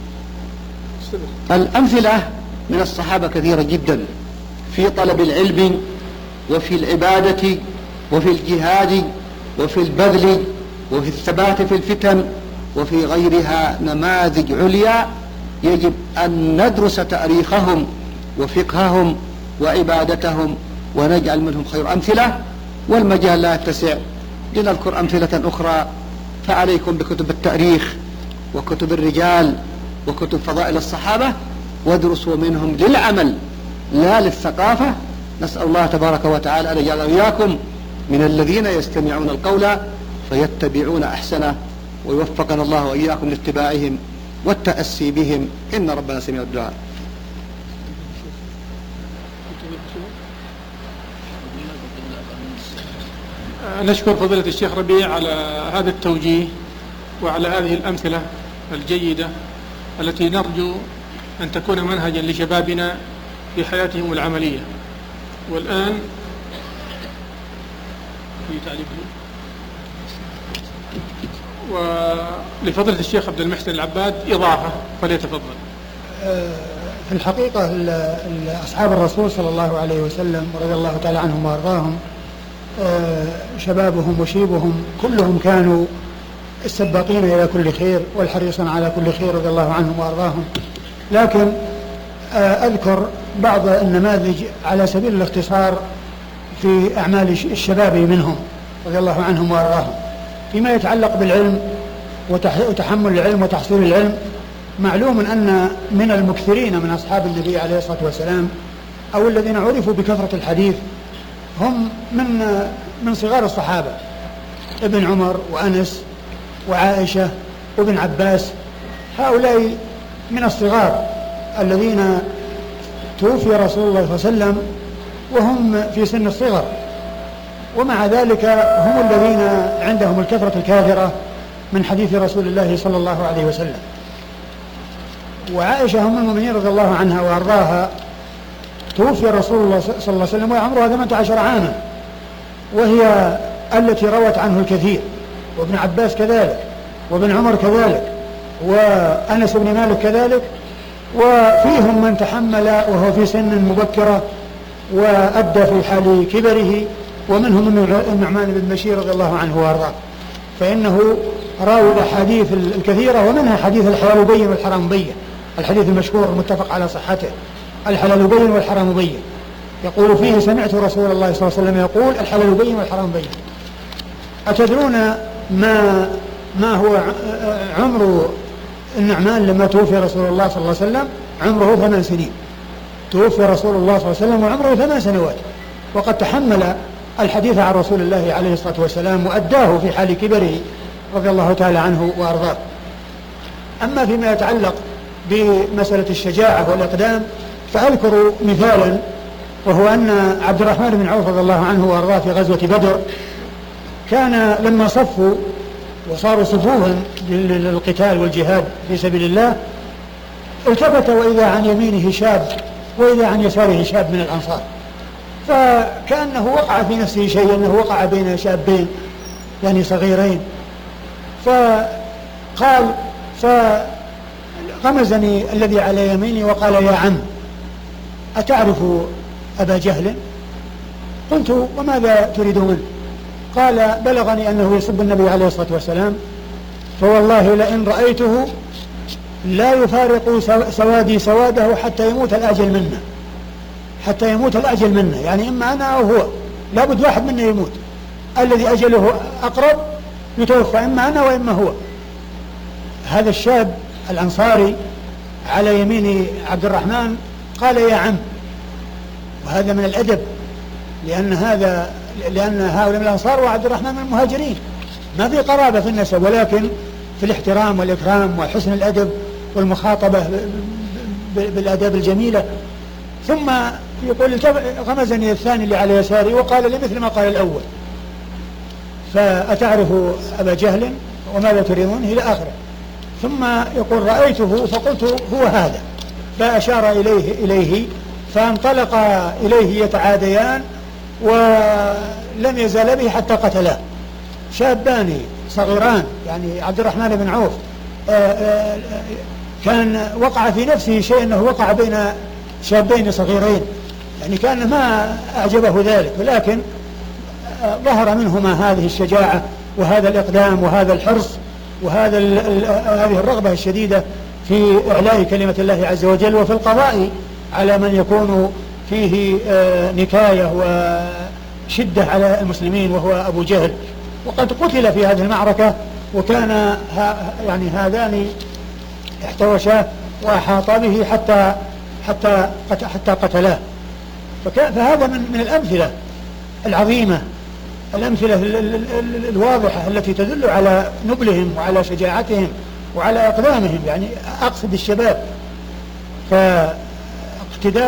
الله. الأمثلة من الصحابة كثيرة جدا في طلب العلم وفي العبادة وفي الجهاد وفي البذل وفي الثبات في الفتن وفي غيرها نماذج عليا يجب أن ندرس تاريخهم وفقههم وعبادتهم ونجعل منهم خير أمثلة. والمجال لا يتسع لنذكر أمثلة أخرى، فعليكم بكتب التاريخ وكتب الرجال وكتب فضائل الصحابة، وادرسوا منهم للعمل لا للثقافة. نسأل الله تبارك وتعالى أن يجعل إياكم من الذين يستمعون القول فيتبعون أحسنه، ويوفقنا الله وإياكم لاتباعهم والتأسي بهم، إن ربنا سميع الدعاء. نشكر فضيلة الشيخ ربيع على هذا التوجيه وعلى هذه الأمثلة الجيدة التي نرجو أن تكون منهجا لشبابنا في حياتهم العملية. والآن في تعليق ولفضيلة الشيخ عبد المحسن العباد إضافة، فليتفضل. في الحقيقة أصحاب الرسول صلى الله عليه وسلم ورضي الله تعالى عنهم وأرضاهم شبابهم وشيبهم كلهم كانوا السباقين إلى كل خير والحريصين على كل خير رضي الله عنهم وأرضاهم. لكن أذكر بعض النماذج على سبيل الاختصار في أعمال الشباب منهم رضي الله عنهم وأرضاهم. فيما يتعلق بالعلم وتحمل العلم وتحصيل العلم، معلوم أن من المكثرين من أصحاب النبي عليه الصلاة والسلام أو الذين عرفوا بكثرة الحديث هم من صغار الصحابة، ابن عمر وأنس وعائشة وابن عباس. هؤلاء من الصغار الذين توفي رسول الله صلى الله عليه وسلم وهم في سن الصغر، ومع ذلك هم الذين عندهم الكثرة الكاثرة من حديث رسول الله صلى الله عليه وسلم. وعائشة أم المؤمنين رضي الله عنها وأرضاها توفي رسول الله صلى الله عليه وسلم وعمرها 18 عاما، وهي التي روت عنه الكثير، وابن عباس كذلك، وابن عمر كذلك، وأنس بن مالك كذلك، وفيهم من تحمل وهو في سن مبكرة وأدى في حال كبره، ومنهم النعمان بن بشير رضي الله عنه وأرضاه، فإنه راوي الأحاديث الكثيرة، ومنها حديث الحلال بين والحرام بين، الحديث المشهور المتفق على صحته، الحلال بين والحرام بين، يقول فيه سمعت رسول الله صلى الله عليه وسلم يقول الحلال بين والحرام بين. أتدرون ما هو عمر النعمان لما توفي رسول الله صلى الله عليه وسلم؟ عمره 8 سنين. توفي رسول الله صلى الله عليه وسلم وعمره 8 سنوات، وقد تحمل الحديث عن رسول الله عليه الصلاة والسلام وأداه في حال كبره رضي الله تعالى عنه وأرضاه. أما فيما يتعلق بمسألة الشجاعة والإقدام فأذكر مثالا، وهو أن عبد الرحمن بن عوف رضي الله عنه وأرضاه في غزوة بدر كان لما صفوا وصاروا صفوفا للقتال والجهاد في سبيل الله التفت وإذا عن يمينه شاب وإذا عن يساره شاب من الأنصار، فكأنه وقع في نفسه شيء، أنه وقع بين شابين يعني صغيرين، فقال فغمزني الذي على يميني وقال يا عم أتعرف أبا جهل؟ قلت وماذا تريد منه؟ قال بلغني أنه يسب النبي عليه الصلاة والسلام، فوالله لئن رأيته لا يفارق سوادي سواده حتى يموت الأجل منه، حتى يموت الأجل منه، يعني إما أنا أو هو، لابد واحد منا يموت، الذي أجله أقرب يتوفى، إما أنا وإما هو. هذا الشاب الأنصاري على يمين عبد الرحمن قال يا عم، وهذا من الأدب، لأن هؤلاء من الأنصار وعبد الرحمن من المهاجرين، ما في قرابة في النسب، ولكن في الاحترام والإكرام وحسن الأدب والمخاطبة بالآداب الجميلة. ثم يقول غمزني الثاني اللي على يساري وقال لي مثل ما قال الأول، فأتعرف أبا جهل وماذا تريدون إلى آخره. ثم يقول رأيته فقلت هو هذا، فأشار إليه فانطلق إليه يتعاديان، ولم يزال به حتى قتلاه، شابان صغيران، يعني عبد الرحمن بن عوف كان وقع في نفسه شيء أنه وقع بين شابين صغيرين، يعني كان ما أعجبه ذلك، ولكن ظهر منهما هذه الشجاعة وهذا الإقدام وهذا الحرص هذه الرغبة الشديدة في إعلاء كلمة الله عز وجل وفي القضاء على من يكون فيه نكاية وشدة على المسلمين، وهو أبو جهل، وقد قتل في هذه المعركة، وكان يعني هذان احتوشاه وأحاطا به حتى قتلاه. فهذا من الأمثلة العظيمة، الأمثلة الواضحة التي تدل على نبلهم وعلى شجاعتهم وعلى أقدامهم، يعني أقصد الشباب،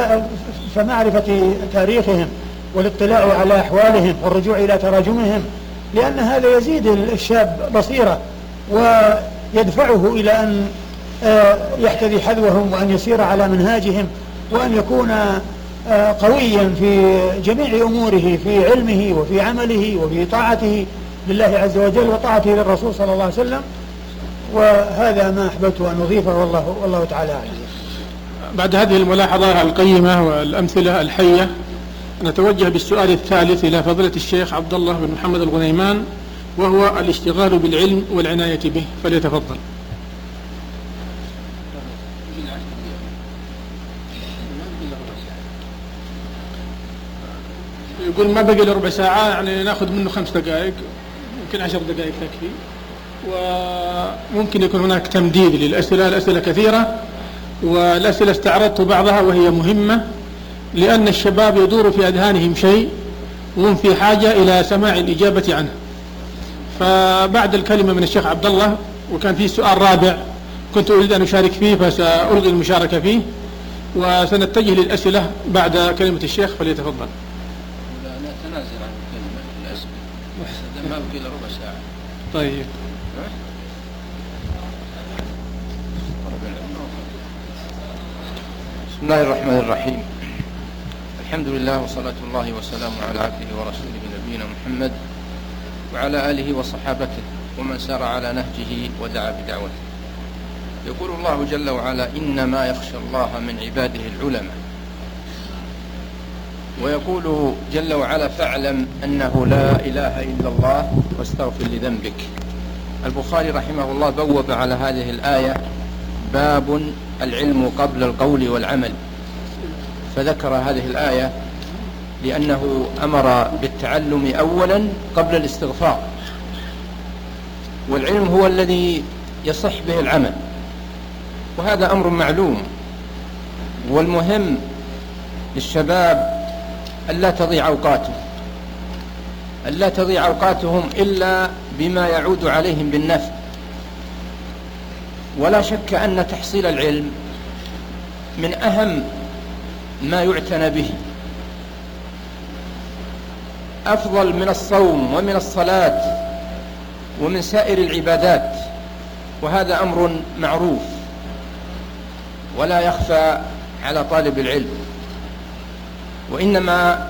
فمعرفة تاريخهم والاطلاع على أحوالهم والرجوع إلى تراجمهم لأن هذا يزيد الشاب بصيرة ويدفعه إلى أن يحتذي حذوهم وأن يسير على منهاجهم وأن يكون قويا في جميع أموره، في علمه وفي عمله وفي طاعته لله عز وجل وطاعته للرسول صلى الله عليه وسلم. وهذا ما أحببت أن أضيفه، والله تعالى أعلم. بعد هذه الملاحظة القيمة والأمثلة الحية نتوجه بالسؤال الثالث إلى فضيلة الشيخ عبد الله بن محمد الغنيمان، وهو الاشتغال بالعلم والعناية به، فليتفضل. يقول ما بقي له ربع ساعة، يعني ناخذ منه 5 دقائق، يمكن 10 دقائق تكفي، وممكن يكون هناك تمديد للأسئلة. الأسئلة كثيرة، والأسئلة استعرضت بعضها وهي مهمة، لأن الشباب يدور في أذهانهم شيء وهم في حاجة إلى سماع الإجابة عنه. فبعد الكلمة من الشيخ عبد الله، وكان في سؤال رابع كنت أريد أن أشارك فيه، فسألغي المشاركة فيه، وسنتجه للأسئلة بعد كلمة الشيخ، فليتفضل. نتنازل عن الكلمة الأسئلة، ما بقي له ربع ساعة. طيب. بسم الله الرحمن الرحيم. الحمد لله وصلاة الله وسلامه على عبده ورسوله نبينا محمد وعلى آله وصحابته ومن سار على نهجه ودعا بدعوته. يقول الله جل وعلا: إنما يخشى الله من عباده العلماء. ويقول جل وعلا: فاعلم أنه لا إله إلا الله واستغفر لذنبك. البخاري رحمه الله بوب على هذه الآية باب العلم قبل القول والعمل، فذكر هذه الآية لأنه أمر بالتعلم أولا قبل الاستغفار، والعلم هو الذي يصح به العمل، وهذا أمر معلوم. والمهم للشباب ألا تضيع أوقاتهم إلا بما يعود عليهم بالنفع. ولا شك أن تحصيل العلم من أهم ما يعتنى به، أفضل من الصوم ومن الصلاة ومن سائر العبادات، وهذا أمر معروف ولا يخفى على طالب العلم. وإنما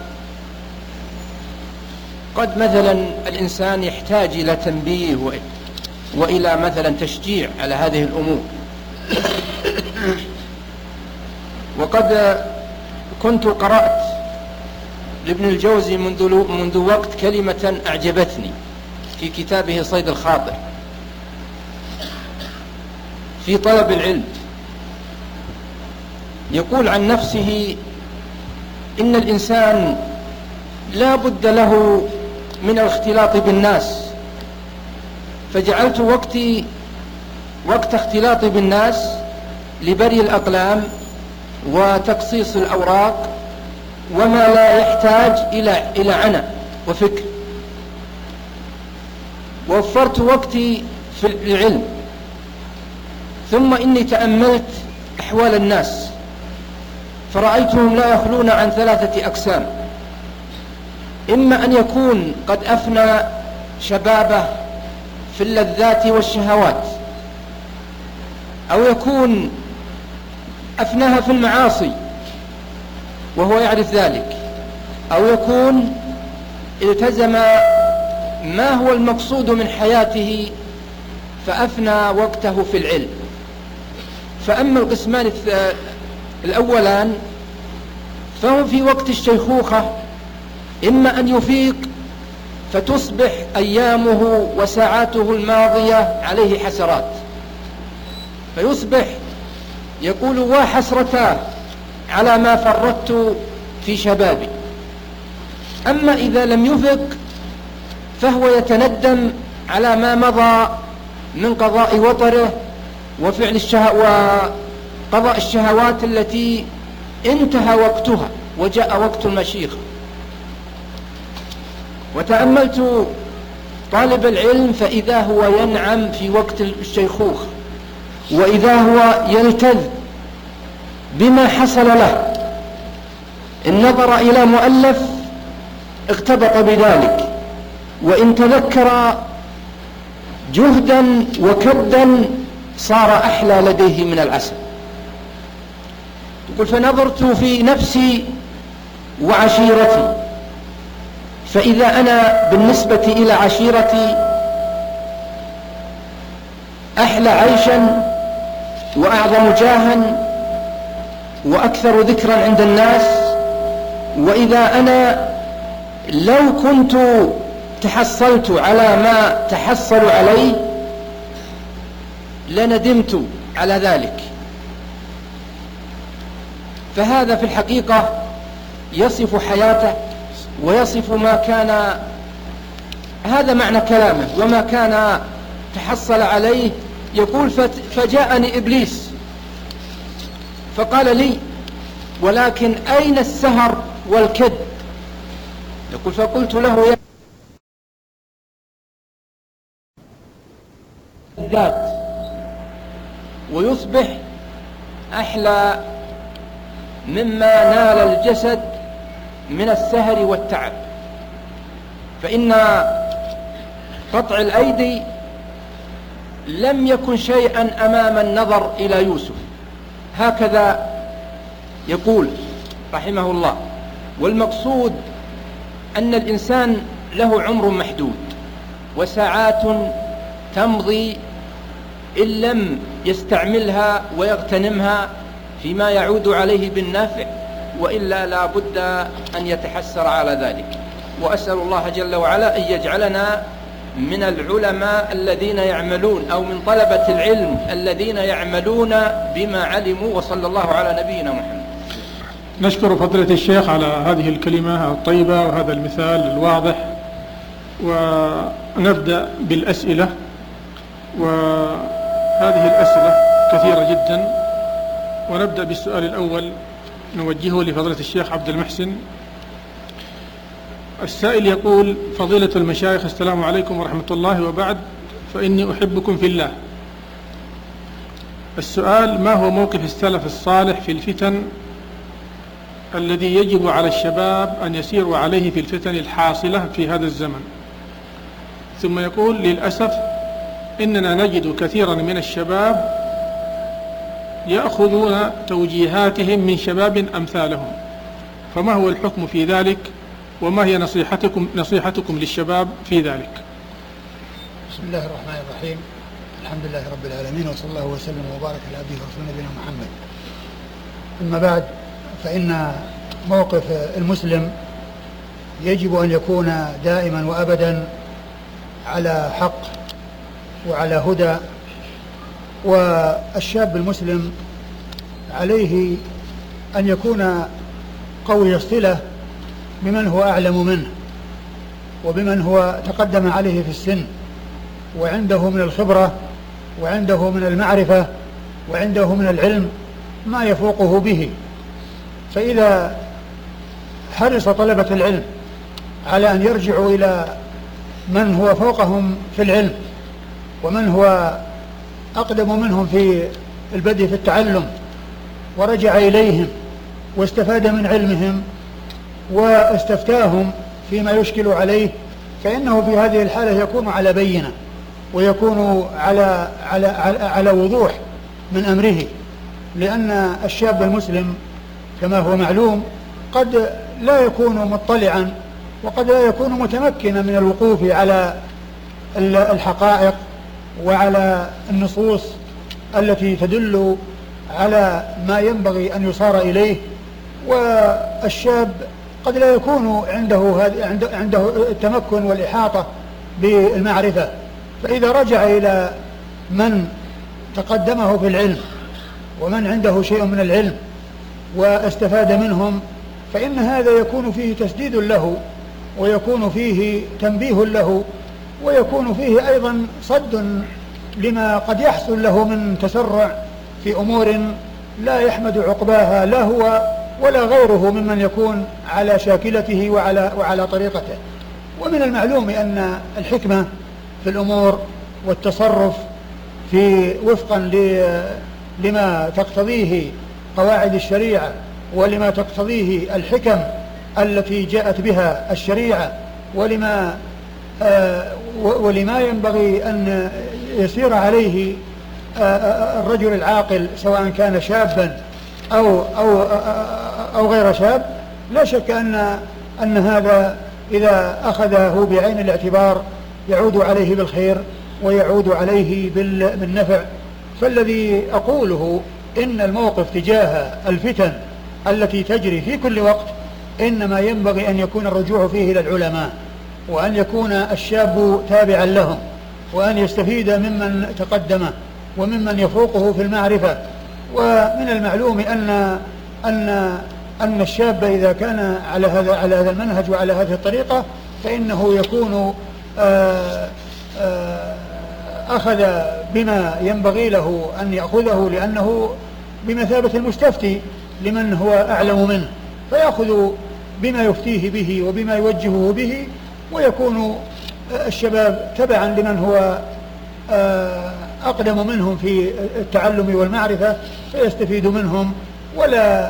قد مثلا الإنسان يحتاج إلى تنبيه وإلى مثلا تشجيع على هذه الأمور. وقد كنت قرأت لابن الجوزي منذ وقت كلمة أعجبتني في كتابه صيد الخاطر في طلب العلم. يقول عن نفسه: إن الإنسان لا بد له من الاختلاط بالناس، فجعلت وقتي وقت اختلاطي بالناس لبري الأقلام وتقصيص الأوراق وما لا يحتاج إلى عنى وفكر، ووفرت وقتي في العلم. ثم إني تأملت أحوال الناس فرأيتهم لا يخلون عن 3 أقسام: إما أن يكون قد أفنى شبابه في اللذات والشهوات، أو يكون أفناها في المعاصي وهو يعرف ذلك، أو يكون التزم ما هو المقصود من حياته فأفنى وقته في العلم. فأما القسمان الأولان فهو في وقت الشيخوخة، إما أن يفيق فتصبح أيامه وساعاته الماضية عليه حسرات، فيصبح يقول: وحسرتاه على ما فرطت في شبابي. أما إذا لم يفق فهو يتندم على ما مضى من قضاء وطره وفعل وقضاء الشهوات التي انتهى وقتها وجاء وقت المشيخة. وتأملت طالب العلم فإذا هو ينعم في وقت الشيخوخة، وإذا هو يلتذ بما حصل له. إن نظر إلى مؤلف اغتبط بذلك، وإن تذكر جهدا وكدا صار أحلى لديه من العسل. يقول فنظرت في نفسي وعشيرتي، فإذا أنا بالنسبة إلى عشيرتي أحلى عيشا وأعظم جاها وأكثر ذكرا عند الناس، وإذا أنا لو كنت تحصلت على ما تحصل عليه لندمت على ذلك. فهذا في الحقيقة يصف حياته ويصف ما كان، هذا معنى كلامه، وما كان تحصل عليه. يقول فجاءني إبليس فقال لي ولكن أين السهر والكد؟ يقول فقلت له يا الذات، ويصبح أحلى مما نال الجسد من السهر والتعب. فإن قطع الأيدي لم يكن شيئا أمام النظر إلى يوسف، هكذا يقول رحمه الله. والمقصود أن الإنسان له عمر محدود وساعات تمضي إن لم يستعملها ويغتنمها فيما يعود عليه بالنافع، وإلا لا بد أن يتحسر على ذلك. وأسأل الله جل وعلا أن يجعلنا من العلماء الذين يعملون، أو من طلبة العلم الذين يعملون بما علموا. وصلى الله على نبينا محمد. نشكر فضيلة الشيخ على هذه الكلمة الطيبة وهذا المثال الواضح، ونبدأ بالأسئلة. وهذه الأسئلة كثيرة جدا، ونبدأ بالسؤال الأول نوجهه لفضيلة الشيخ عبد المحسن. السائل يقول: فضيلة المشايخ، السلام عليكم ورحمة الله وبعد، فإني أحبكم في الله. السؤال: ما هو موقف السلف الصالح في الفتن الذي يجب على الشباب أن يسيروا عليه في الفتن الحاصلة في هذا الزمن؟ ثم يقول: للأسف إننا نجد كثيرا من الشباب يأخذون توجيهاتهم من شباب أمثالهم، فما هو الحكم في ذلك؟ وما هي نصيحتكم للشباب في ذلك؟ بسم الله الرحمن الرحيم. الحمد لله رب العالمين، وصلى الله وسلم وبارك على عبده ورسوله نبينا محمد. أما بعد، فإن موقف المسلم يجب أن يكون دائما وأبدا على حق وعلى هدى. والشاب المسلم عليه أن يكون قوي الصلة بمن هو أعلم منه، وبمن هو تقدم عليه في السن، وعنده من الخبرة، وعنده من المعرفة، وعنده من العلم ما يفوقه به. فإذا حرص طلبة العلم على أن يرجعوا إلى من هو فوقهم في العلم، ومن هو أقدم منهم في البدء في التعلم، ورجع إليهم واستفاد من علمهم واستفتاهم فيما يشكل عليه، فإنه في هذه الحالة يكون على بينة، ويكون على وضوح من أمره. لأن الشاب المسلم كما هو معلوم قد لا يكون مطلعا، وقد لا يكون متمكنا من الوقوف على الحقائق وعلى النصوص التي تدل على ما ينبغي أن يصار إليه. والشاب قد لا يكون عنده التمكن والإحاطة بالمعرفة، فإذا رجع إلى من تقدمه في العلم ومن عنده شيء من العلم واستفاد منهم، فإن هذا يكون فيه تسديد له، ويكون فيه تنبيه له، ويكون فيه أيضا صد لما قد يحصل له من تسرع في أمور لا يحمد عقباها لا هو ولا غيره ممن يكون على شاكلته وعلى طريقته. ومن المعلوم أن الحكمة في الأمور والتصرف في وفقا لما تقتضيه قواعد الشريعة، ولما تقتضيه الحكم التي جاءت بها الشريعة، ولما ولما ينبغي أن يسير عليه الرجل العاقل سواء كان شابا أو غير شاب. لا شك أن هذا إذا أخذه بعين الاعتبار يعود عليه بالخير ويعود عليه بالنفع. فالذي أقوله إن الموقف تجاه الفتن التي تجري في كل وقت إنما ينبغي أن يكون الرجوع فيه إلى العلماء، وأن يكون الشاب تابعا لهم، وأن يستفيد ممن تقدمه وممن يفوقه في المعرفة. ومن المعلوم أن الشاب إذا كان على هذا المنهج وعلى هذه الطريقة فإنه يكون أخذ بما ينبغي له أن يأخذه، لأنه بمثابة المستفتي لمن هو أعلم منه، فيأخذ بما يفتيه به وبما يوجهه به، ويكون الشباب تبعا لمن هو أقدم منهم في التعلم والمعرفة فيستفيد منهم، ولا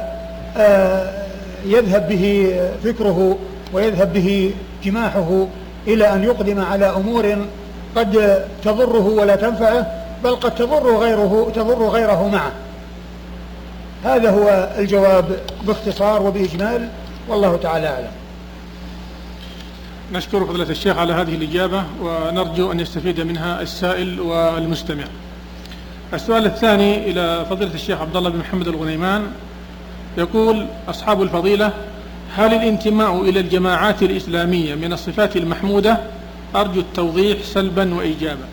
يذهب به فكره ويذهب به جماحه إلى أن يقدم على أمور قد تضره ولا تنفعه، بل قد تضر غيره معه. هذا هو الجواب باختصار وبإجمال، والله تعالى أعلم. نشكر فضيلة الشيخ على هذه الإجابة، ونرجو أن يستفيد منها السائل والمستمع. السؤال الثاني إلى فضيلة الشيخ عبد الله بن محمد الغنيمان، يقول أصحاب الفضيلة: هل الانتماء إلى الجماعات الإسلامية من الصفات المحمودة؟ أرجو التوضيح سلبا وإيجابا.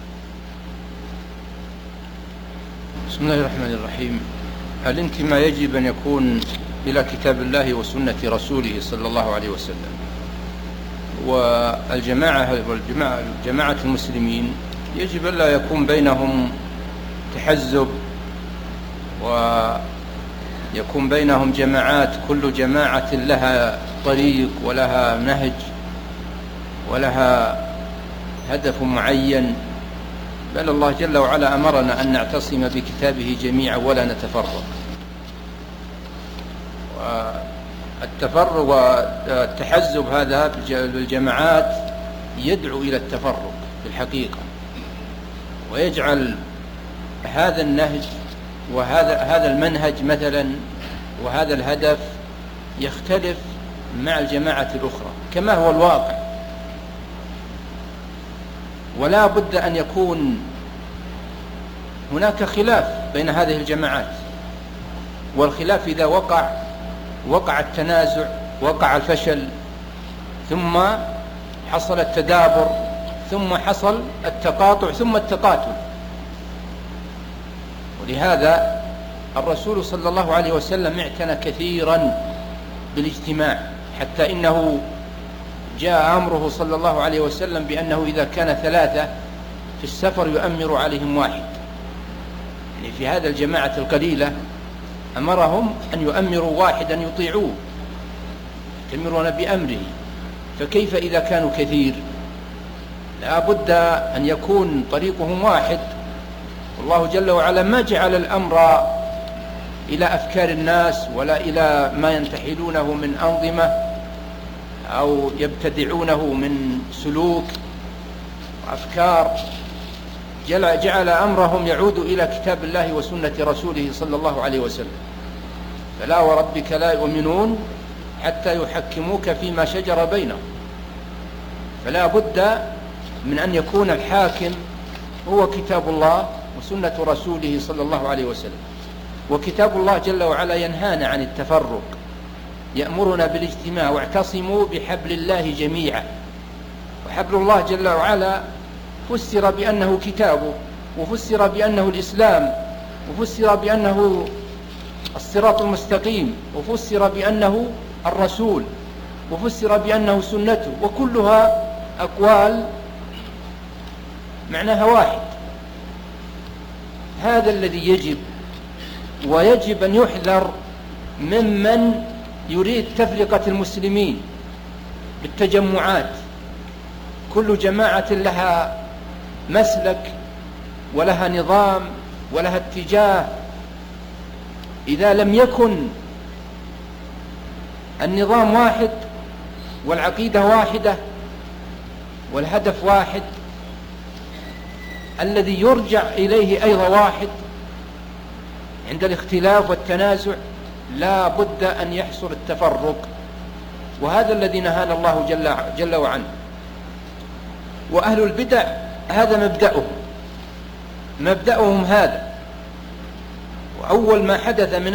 بسم الله الرحمن الرحيم. الانتماء يجب أن يكون إلى كتاب الله وسنة رسوله صلى الله عليه وسلم. والجماعة المسلمين يجب أن لا يكون بينهم تحزب، ويكون بينهم جماعات كل جماعة لها طريق ولها نهج ولها هدف معين، بل الله جل وعلا أمرنا أن نعتصم بكتابه جميعا ولا نتفرق. التفرق والتحزب هذا بالجماعات يدعو إلى التفرق في الحقيقة، ويجعل هذا النهج وهذا المنهج مثلا وهذا الهدف يختلف مع الجماعة الأخرى كما هو الواقع. ولا بد أن يكون هناك خلاف بين هذه الجماعات، والخلاف إذا وقع التنازع، وقع الفشل، ثم حصل التدابر، ثم حصل التقاطع، ثم التقاتل. ولهذا الرسول صلى الله عليه وسلم اعتنى كثيرا بالاجتماع، حتى إنه جاء أمره صلى الله عليه وسلم بأنه إذا كان 3 في السفر يؤمر عليهم 1. يعني في هذا الجماعة القليلة أمرهم أن يؤمروا 1 يطيعوه، يأمرون بأمره، فكيف إذا كانوا كثير؟ لا بد أن يكون طريقهم واحد. والله جل وعلا ما جعل الأمر إلى أفكار الناس ولا إلى ما ينتحلونه من أنظمة أو يبتدعونه من سلوك وأفكار، جعل أمرهم يعود إلى كتاب الله وسنة رسوله صلى الله عليه وسلم. فلا وربك لا يؤمنون حتى يحكموك فيما شجر بينهم. فلا بد من أن يكون الحاكم هو كتاب الله وسنة رسوله صلى الله عليه وسلم. وكتاب الله جل وعلا ينهانا عن التفرق، يأمرنا بالاجتماع: واعتصموا بحبل الله جميعا. وحبل الله جل وعلا فسر بأنه كتابه، وفسر بأنه الإسلام، وفسر بأنه الصراط المستقيم، وفسر بأنه الرسول، وفسر بأنه سنته، وكلها أقوال معناها واحد. هذا الذي يجب، ويجب أن يحذر ممن يريد تفرقة المسلمين بالتجمعات. كل جماعة لها مسلك ولها نظام ولها اتجاه. إذا لم يكن النظام واحد والعقيدة واحدة والهدف واحد، الذي يرجع إليه أيضا واحد. عند الاختلاف والتنازع لا بد أن يحصل التفرق، وهذا الذي نهانا الله جل وعلا. وأهل البدع هذا مبدأهم هذا. وأول ما حدث من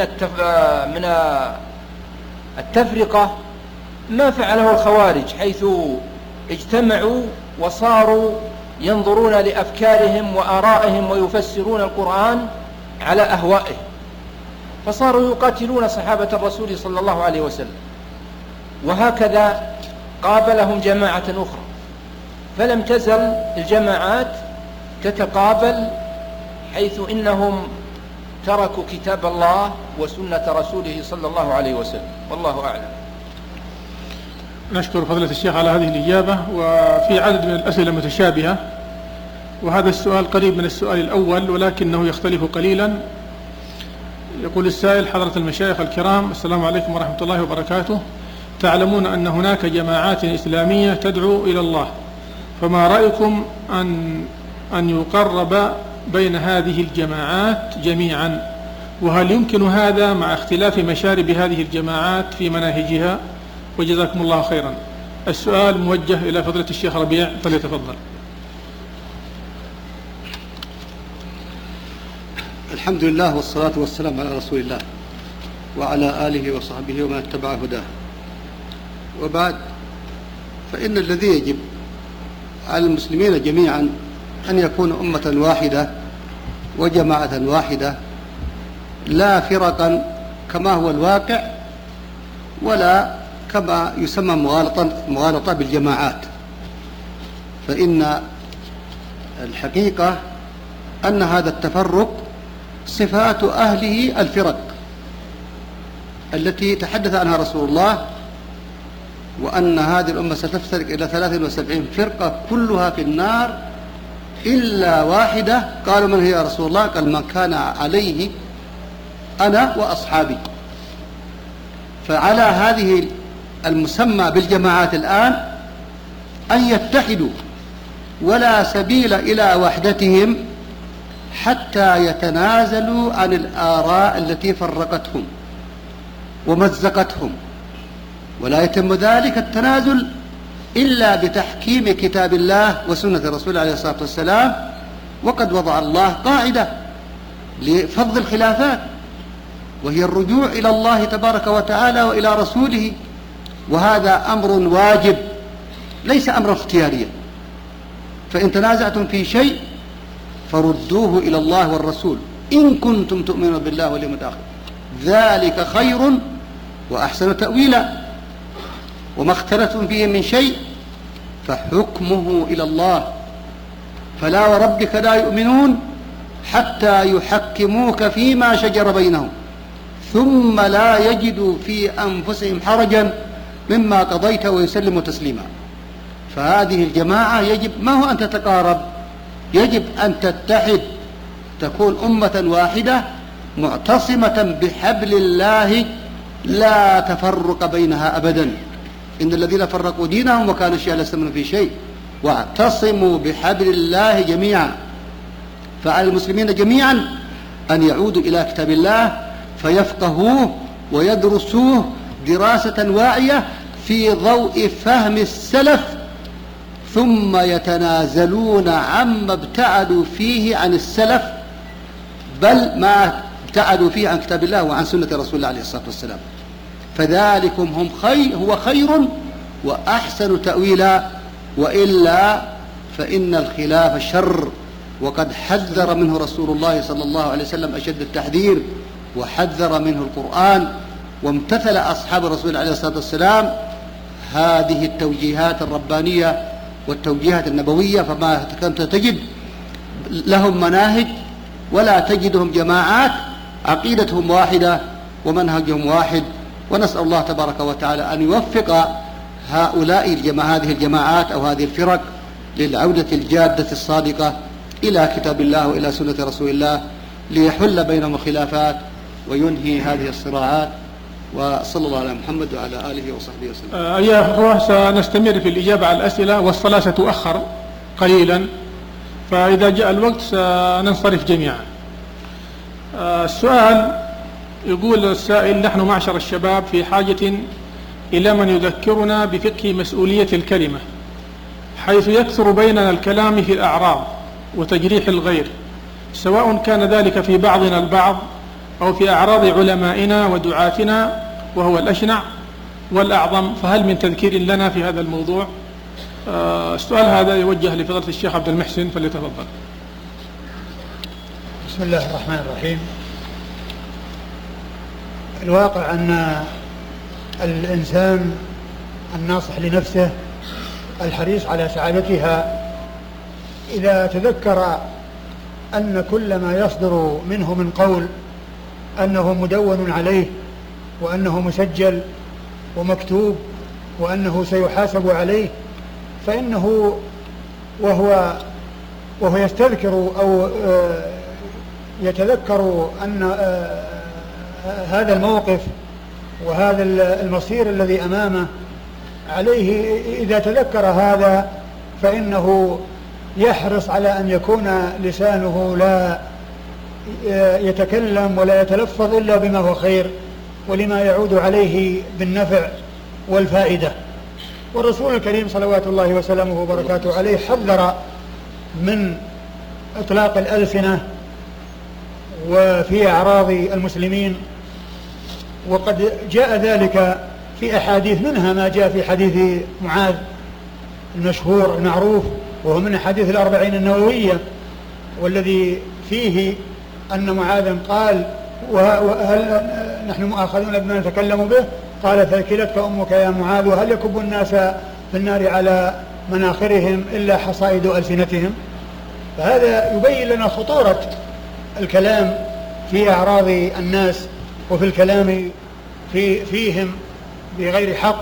التفرقة ما فعله الخوارج، حيث اجتمعوا وصاروا ينظرون لأفكارهم وآرائهم ويفسرون القرآن على أهوائهم، فصاروا يقاتلون صحابة الرسول صلى الله عليه وسلم. وهكذا قابلهم جماعة أخرى، فلم تزل الجماعات تتقابل، حيث إنهم تركوا كتاب الله وسنة رسوله صلى الله عليه وسلم. والله أعلم. نشكر فضيلة الشيخ على هذه الإجابة. وفي عدد من الأسئلة متشابهة، وهذا السؤال قريب من السؤال الأول ولكنه يختلف قليلا. يقول السائل: حضرة المشايخ الكرام، السلام عليكم ورحمة الله وبركاته. تعلمون أن هناك جماعات إسلامية تدعو إلى الله، فما رأيكم أن يقرب بين هذه الجماعات جميعا؟ وهل يمكن هذا مع اختلاف مشارب هذه الجماعات في مناهجها؟ وجزاكم الله خيرا. السؤال موجه إلى فضيلة الشيخ ربيع، فليتفضل. الحمد لله والصلاة والسلام على رسول الله وعلى آله وصحبه ومن اتبع هداه. وبعد، فإن الذي يجب على المسلمين جميعا أن يكونوا أمة واحدة وجماعة واحدة، لا فرقا كما هو الواقع، ولا كما يسمى مغالطة بالجماعات. فإن الحقيقة أن هذا التفرق صفات أهله الفرق التي تحدث عنها رسول الله، وأن هذه الأمة ستفترق إلى 73 فرقة كلها في النار إلا واحدة. قالوا: من هي يا رسول الله؟ قال: من كان عليه أنا وأصحابي. فعلى هذه المسمى بالجماعات الآن أن يتحدوا، ولا سبيل إلى وحدتهم حتى يتنازلوا عن الآراء التي فرقتهم ومزقتهم. ولا يتم ذلك التنازل إلا بتحكيم كتاب الله وسنة الرسول عليه الصلاة والسلام. وقد وضع الله قاعدة لفض الخلافات، وهي الرجوع إلى الله تبارك وتعالى وإلى رسوله، وهذا أمر واجب ليس أمرا اختياريا. فإن تنازعتم في شيء فردوه إلى الله والرسول إن كنتم تؤمنون بالله واليوم الآخر، ذلك خير وأحسن تأويلا. وما اختلفتم فيه من شيء فحكمه إلى الله، فلا وربك لا يؤمنون حتى يحكموك فيما شجر بينهم ثم لا يجدوا في أنفسهم حرجا مما قضيت ويسلموا تسليما. فهذه الجماعة يجب ما هو أن تتقارب، يجب أن تتحد، تكون أمة واحدة معتصمة بحبل الله لا تفرق بينها أبدا. إن الذين فرقوا دينهم وكانوا شيئا لست منهم في شيء، واعتصموا بحبل الله جميعا. فعلى المسلمين جميعا أن يعودوا إلى كتاب الله فيفقهوه ويدرسوه دراسة واعية في ضوء فهم السلف، ثم يتنازلون عما ابتعدوا فيه عن السلف، بل ما ابتعدوا فيه عن كتاب الله وعن سنة رسول الله عليه الصلاة والسلام. فذلكم هو خير وأحسن تأويلا، وإلا فإن الخلاف شر، وقد حذر منه رسول الله صلى الله عليه وسلم أشد التحذير، وحذر منه القرآن، وامتثل أصحاب الرسول عليه الصلاة والسلام هذه التوجيهات الربانية والتوجيهات النبوية. فما كنت تجد لهم مناهج ولا تجدهم جماعات، عقيدتهم واحدة ومنهجهم واحد. ونسأل الله تبارك وتعالى أن يوفق هؤلاء هذه الجماعات أو هذه الفرق للعودة الجادة الصادقة إلى كتاب الله وإلى سنة رسول الله، ليحل بينهم الخلافات وينهي هذه الصراعات. وصلى الله على محمد وعلى آله وصحبه وسلم. أيها الأخوة، سنستمر في الإجابة على الأسئلة، والصلاة ستؤخر قليلا، فإذا جاء الوقت سننصرف جميعا. السؤال يقول السائل: نحن معشر الشباب في حاجة إلى من يذكرنا بفقه مسؤولية الكلمة، حيث يكثر بيننا الكلام في الأعراض وتجريح الغير، سواء كان ذلك في بعضنا البعض أو في أعراض علمائنا ودعاتنا، وهو الأشنع والأعظم، فهل من تذكير لنا في هذا الموضوع؟ السؤال هذا يوجه لفضيلة الشيخ عبد المحسن، فليتفضل. بسم الله الرحمن الرحيم. الواقع أن الإنسان الناصح لنفسه الحريص على سعادتها إذا تذكر أن كل ما يصدر منه من قول أنه مدون عليه، وأنه مسجل ومكتوب، وأنه سيحاسب عليه، فإنه وهو يستذكر أو يتذكر أن هذا الموقف وهذا المصير الذي أمامه عليه، إذا تذكر هذا فإنه يحرص على أن يكون لسانه لا يتكلم ولا يتلفظ إلا بما هو خير ولما يعود عليه بالنفع والفائدة. والرسول الكريم صلوات الله وسلامه وبركاته عليه حذر من إطلاق الألسنة وفي أعراض المسلمين، وقد جاء ذلك في أحاديث، منها ما جاء في حديث معاذ المشهور المعروف، وهو من أحاديث الأربعين النووية، والذي فيه أن معاذ قال: وهل نحن مؤاخذون بما نتكلم به؟ قال: ثكلتك أمك يا معاذ، وهل يكب الناس في النار على مناخرهم إلا حصائد ألسنتهم؟ فهذا يبين لنا خطورة الكلام في أعراض الناس وفي الكلام فيهم بغير حق.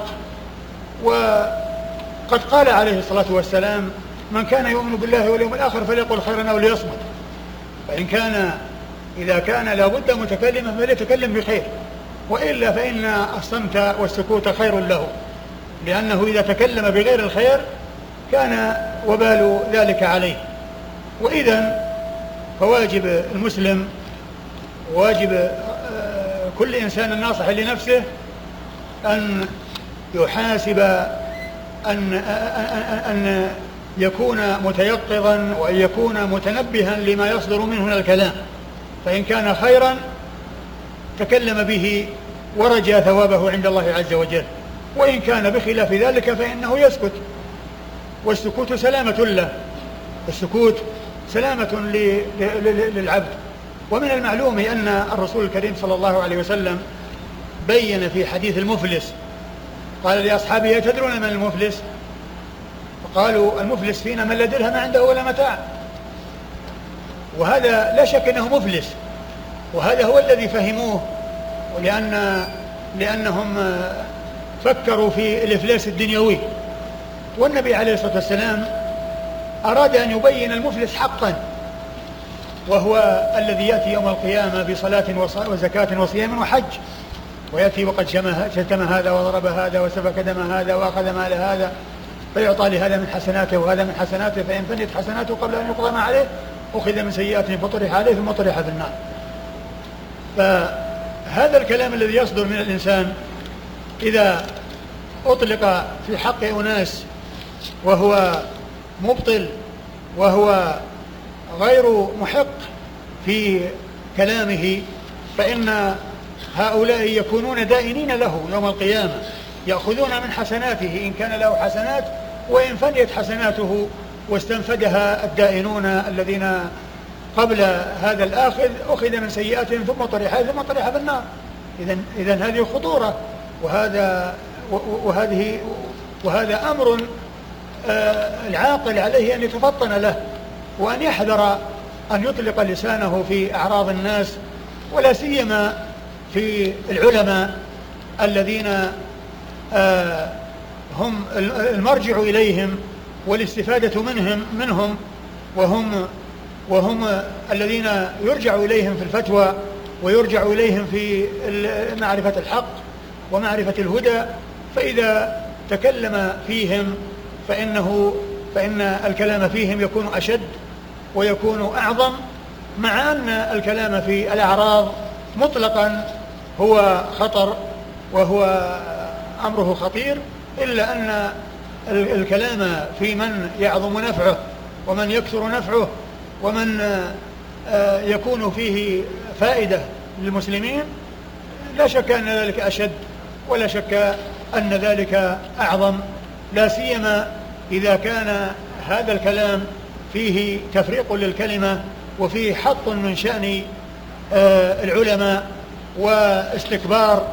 وقد قال عليه الصلاة والسلام: من كان يؤمن بالله واليوم الآخر فليقل خيرا أو ليصمت. فإن إذا كان لابد متكلما فليتكلم بخير، وإلا فإن الصمت والسكوت خير له، لأنه إذا تكلم بغير الخير كان وبال ذلك عليه. وإذن فواجب المسلم، واجب كل إنسان ناصح لنفسه أن يحاسب، أن يكون متيقظا وأن يكون متنبها لما يصدر منه من الكلام، فإن كان خيرا تكلم به ورجى ثوابه عند الله عز وجل، وإن كان بخلاف ذلك فإنه يسكت، والسكوت سلامة له، السكوت سلامة للعبد. ومن المعلوم أن الرسول الكريم صلى الله عليه وسلم بين في حديث المفلس، قال لأصحابه: أتدرون من المفلس؟ فقالوا: المفلس فينا من لا درهم عنده ولا متاع. وهذا لا شك أنه مفلس، وهذا هو الذي فهموه، لأنهم فكروا في الإفلاس الدنيوي. والنبي عليه الصلاة والسلام أراد أن يبين المفلس حقا، وهو الذي يأتي يوم القيامة بصلاة وزكاة وصيام وحج، ويأتي وقد شتم هذا وضرب هذا وسفك دم هذا وأخذ مال هذا، فيعطى لهذا من حسناته وهذا من حسناته، فإن فنيت حسناته قبل أن يقضى ما عليه أخذ من سيئاته فطرح عليه ثم طرح في النار. فهذا الكلام الذي يصدر من الإنسان إذا أطلق في حق أناس وهو مبطل وهو غير محق في كلامه، فإن هؤلاء يكونون دائنين له يوم القيامة، يأخذون من حسناته إن كان له حسنات، وإن فنيت حسناته واستنفدها الدائنون الذين قبل هذا الآخذ أخذ من سيئاتهم ثم طرح بالنار. إذن هذه خطورة، وهذا أمر العاقل عليه أن يتفطن له، وأن يحذر أن يطلق لسانه في أعراض الناس، ولا سيما في العلماء الذين هم المرجع إليهم والاستفادة منهم، وهم الذين يرجع إليهم في الفتوى ويرجع إليهم في معرفة الحق ومعرفة الهدى، فإذا تكلم فيهم فإن الكلام فيهم يكون أشد ويكون أعظم، مع أن الكلام في الأعراض مطلقا هو خطر وهو أمره خطير، إلا أن الكلام في من يعظم نفعه ومن يكثر نفعه ومن يكون فيه فائدة للمسلمين لا شك أن ذلك أشد ولا شك أن ذلك أعظم، لا سيما إذا كان هذا الكلام فيه تفريق للكلمة وفيه حط من شأن العلماء واستكبار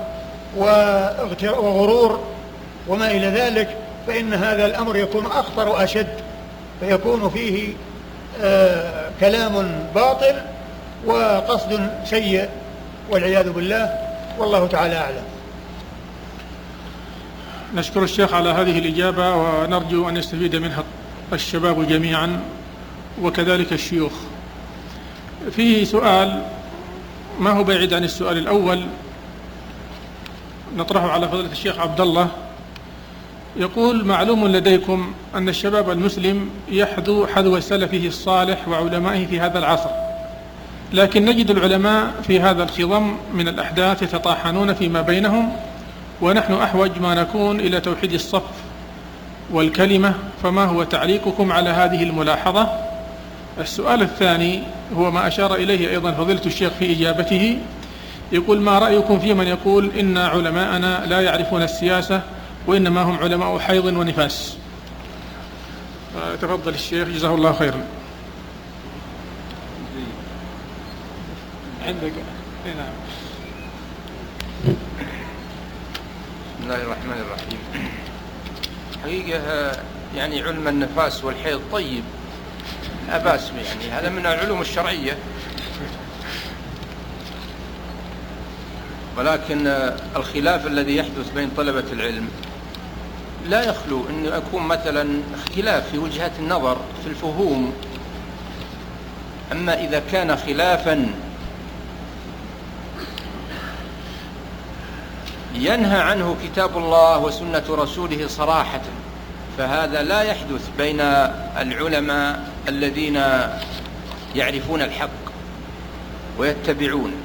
وغرور وما إلى ذلك، فإن هذا الأمر يكون أخطر وأشد، فيكون فيه كلام باطل وقصد سيء والعياذ بالله، والله تعالى أعلم. نشكر الشيخ على هذه الإجابة، ونرجو أن يستفيد منها الشباب جميعا وكذلك الشيوخ. فيه سؤال ما هو بعيد عن السؤال الأول نطرحه على فضيلة الشيخ عبد الله. يقول: معلوم لديكم أن الشباب المسلم يحذو حذو سلفه الصالح وعلمائه في هذا العصر، لكن نجد العلماء في هذا الخضم من الأحداث يتطاحنون فيما بينهم، ونحن أحوج ما نكون إلى توحيد الصف والكلمة، فما هو تعليقكم على هذه الملاحظة؟ السؤال الثاني هو ما أشار إليه أيضا فضيلة الشيخ في إجابته، يقول: ما رأيكم في من يقول إن علماءنا لا يعرفون السياسة وإنما هم علماء حيض ونفاس؟ تفضل الشيخ جزاه الله خيرا. عندك. نعم. بسم الله الرحمن الرحيم. حقيقة يعني علم النفاس والحيض طيب، لا بأس، يعني هذا من العلوم الشرعية، ولكن الخلاف الذي يحدث بين طلبة العلم لا يخلو أن يكون مثلا اختلاف في وجهات النظر في الفهوم. أما إذا كان خلافا ينهى عنه كتاب الله وسنة رسوله صراحة، فهذا لا يحدث بين العلماء الذين يعرفون الحق ويتبعون.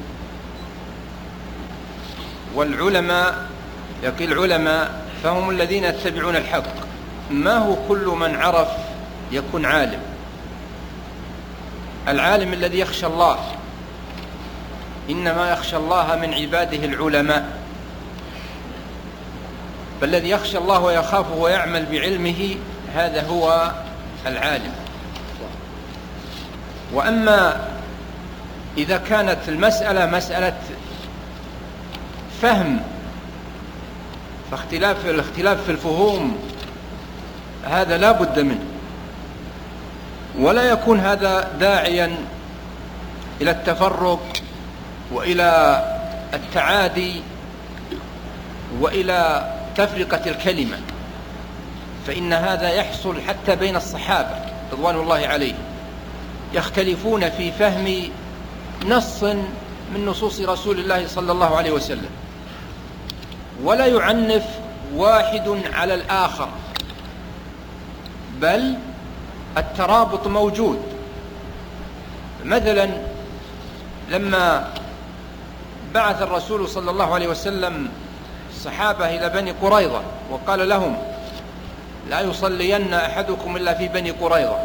والعلماء يقول علماء فهم الذين يتبعون الحق، ما هو كل من عرف يكون عالم. العالم الذي يخشى الله، إنما يخشى الله من عباده العلماء، فالذي يخشى الله ويخافه ويعمل بعلمه هذا هو العالم. وأما إذا كانت المسألة مسألة فهم، فالاختلاف في الفهوم هذا لا بد منه، ولا يكون هذا داعيا إلى التفرق وإلى التعادي وإلى تفرقة الكلمة، فإن هذا يحصل حتى بين الصحابة رضوان الله عليهم، يختلفون في فهم نص من نصوص رسول الله صلى الله عليه وسلم، ولا يعنف واحد على الآخر، بل الترابط موجود. مثلا لما بعث الرسول صلى الله عليه وسلم الصحابة إلى بني قريظة وقال لهم: لا يصلين أحدكم إلا في بني قريظة،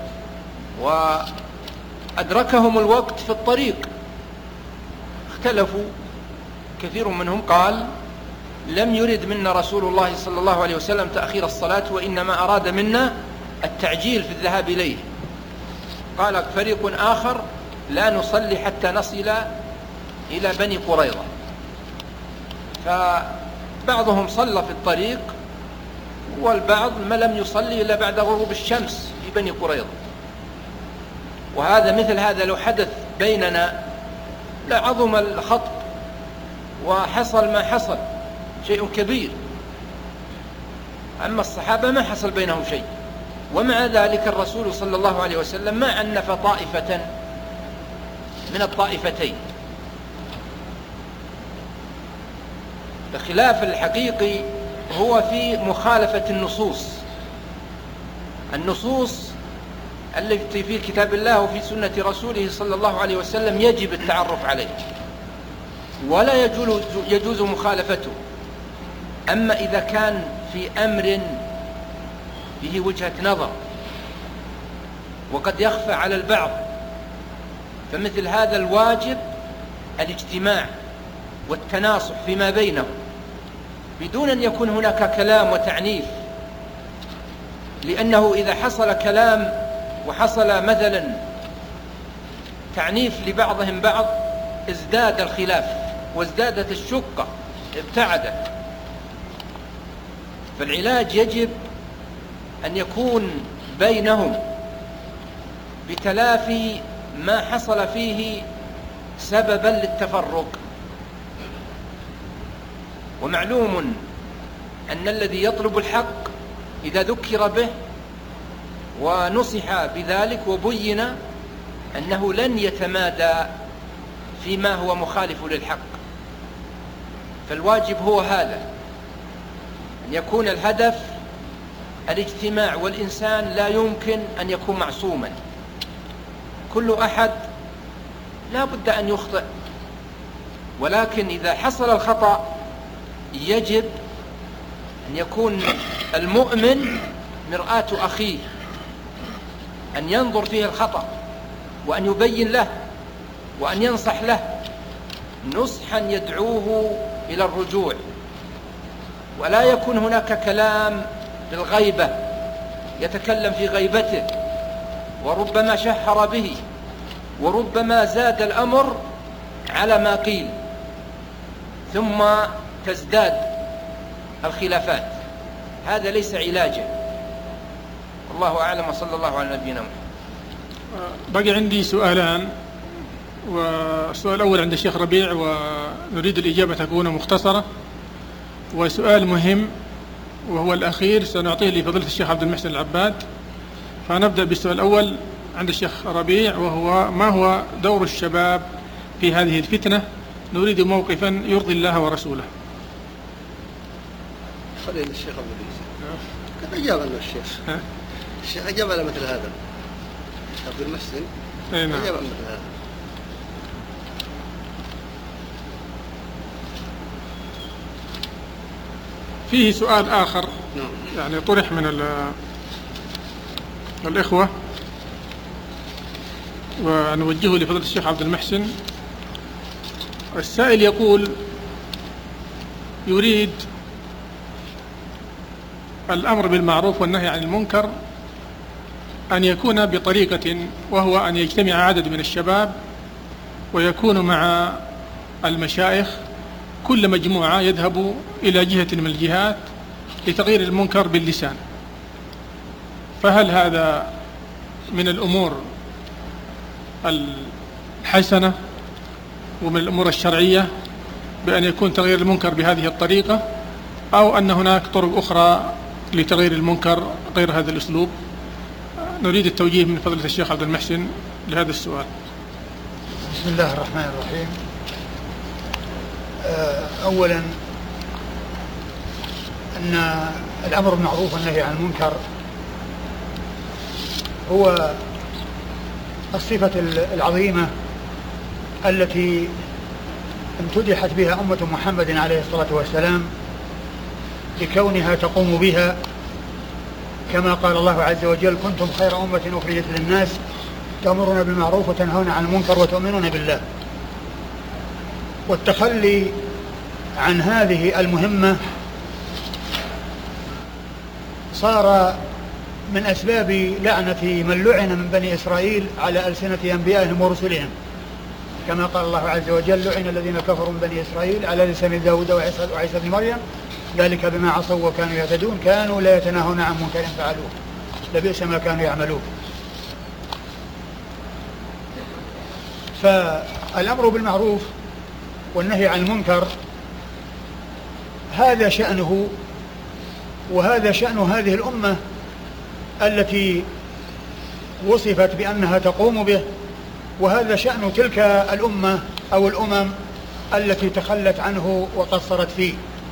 وأدركهم الوقت في الطريق، اختلفوا، كثير منهم قال: لم يرد منا رسول الله صلى الله عليه وسلم تأخير الصلاة، وإنما أراد منا التعجيل في الذهاب إليه. قال فريق آخر: لا نصلي حتى نصل إلى بني قريظة. فبعضهم صلى في الطريق، والبعض ما لم يصلي إلا بعد غروب الشمس في بني قريظة. وهذا مثل هذا لو حدث بيننا لعظم الخطب وحصل ما حصل، شيء كبير. أما الصحابة ما حصل بينهم شيء، ومع ذلك الرسول صلى الله عليه وسلم ما عنف طائفة من الطائفتين. الخلاف الحقيقي هو في مخالفة النصوص التي في كتاب الله وفي سنة رسوله صلى الله عليه وسلم يجب التعرف عليه ولا يجوز مخالفته. أما إذا كان في أمر به وجهة نظر وقد يخفى على البعض، فمثل هذا الواجب الاجتماع والتناصح فيما بينهم بدون أن يكون هناك كلام وتعنيف، لأنه إذا حصل كلام وحصل مثلا تعنيف لبعضهم بعض ازداد الخلاف وازدادت الشقة ابتعدت. فالعلاج يجب أن يكون بينهم بتلافي ما حصل فيه سببا للتفرق. ومعلوم أن الذي يطلب الحق إذا ذكر به ونصح بذلك وبين أنه لن يتمادى فيما هو مخالف للحق. فالواجب هو هذا، أن يكون الهدف الاجتماع، والإنسان لا يمكن أن يكون معصوما، كل أحد لا بد أن يخطئ، ولكن إذا حصل الخطأ يجب أن يكون المؤمن مرآة أخيه، أن ينظر فيه الخطأ وأن يبين له وأن ينصح له نصحا يدعوه إلى الرجوع، ولا يكون هناك كلام بالغيبة يتكلم في غيبته وربما شهر به وربما زاد الأمر على ما قيل ثم تزداد الخلافات. هذا ليس علاجا، والله أعلم، وصلى الله على نبينا محمد. بقي عندي سؤالان، والسؤال الأول عند الشيخ ربيع ونريد الإجابة تكون مختصرة، وسؤال مهم وهو الأخير سنعطيه لفضيلة الشيخ عبد المحسن العباد. فنبدأ بالسؤال الأول عند الشيخ ربيع، وهو: ما هو دور الشباب في هذه الفتنة؟ نريد موقفا يرضي الله ورسوله. خلينا الشيخ عبد المحسن كيف أجاب عنه الشيخ أجاب على مثل هذا. عبد المحسن أجاب على مثل هذا. فيه سؤال آخر يعني طرح من الإخوة ونوجهه لفضيلة الشيخ عبد المحسن. السائل يقول: يريد الأمر بالمعروف والنهي عن المنكر أن يكون بطريقة، وهو أن يجتمع عدد من الشباب ويكون مع المشايخ، كل مجموعة يذهب إلى جهة من الجهات لتغيير المنكر باللسان. فهل هذا من الأمور الحسنة ومن الأمور الشرعية بأن يكون تغيير المنكر بهذه الطريقة، أو أن هناك طرق أخرى لتغيير المنكر غير هذا الأسلوب؟ نريد التوجيه من فضيلة الشيخ عبد المحسن لهذا السؤال. بسم الله الرحمن الرحيم. أولا أن الأمر بالمعروف والنهي عن المنكر هو الصفة العظيمة التي امتدحت بها أمة محمد عليه الصلاة والسلام لكونها تقوم بها، كما قال الله عز وجل: كنتم خير أمة أخرجت للناس تأمرون بالمعروف وتنهون عن المنكر وتؤمنون بالله. والتخلي عن هذه المهمة صار من أسباب لعنة من لعن من بني إسرائيل على ألسنة أنبيائهم ورسلهم، كما قال الله عز وجل: لعن الذين كفروا من بني إسرائيل على لسان داود وعيسى بن مريم ذلك بما عصوا وكانوا يعتدون كانوا لا يتناهون عن منكر فعلوه لبئس ما كانوا يعملون. فالأمر بالمعروف والنهي عن المنكر هذا شأنه، وهذا شأن هذه الأمة التي وصفت بأنها تقوم به، وهذا شأن تلك الأمة أو الأمم التي تخلت عنه وقصرت فيه.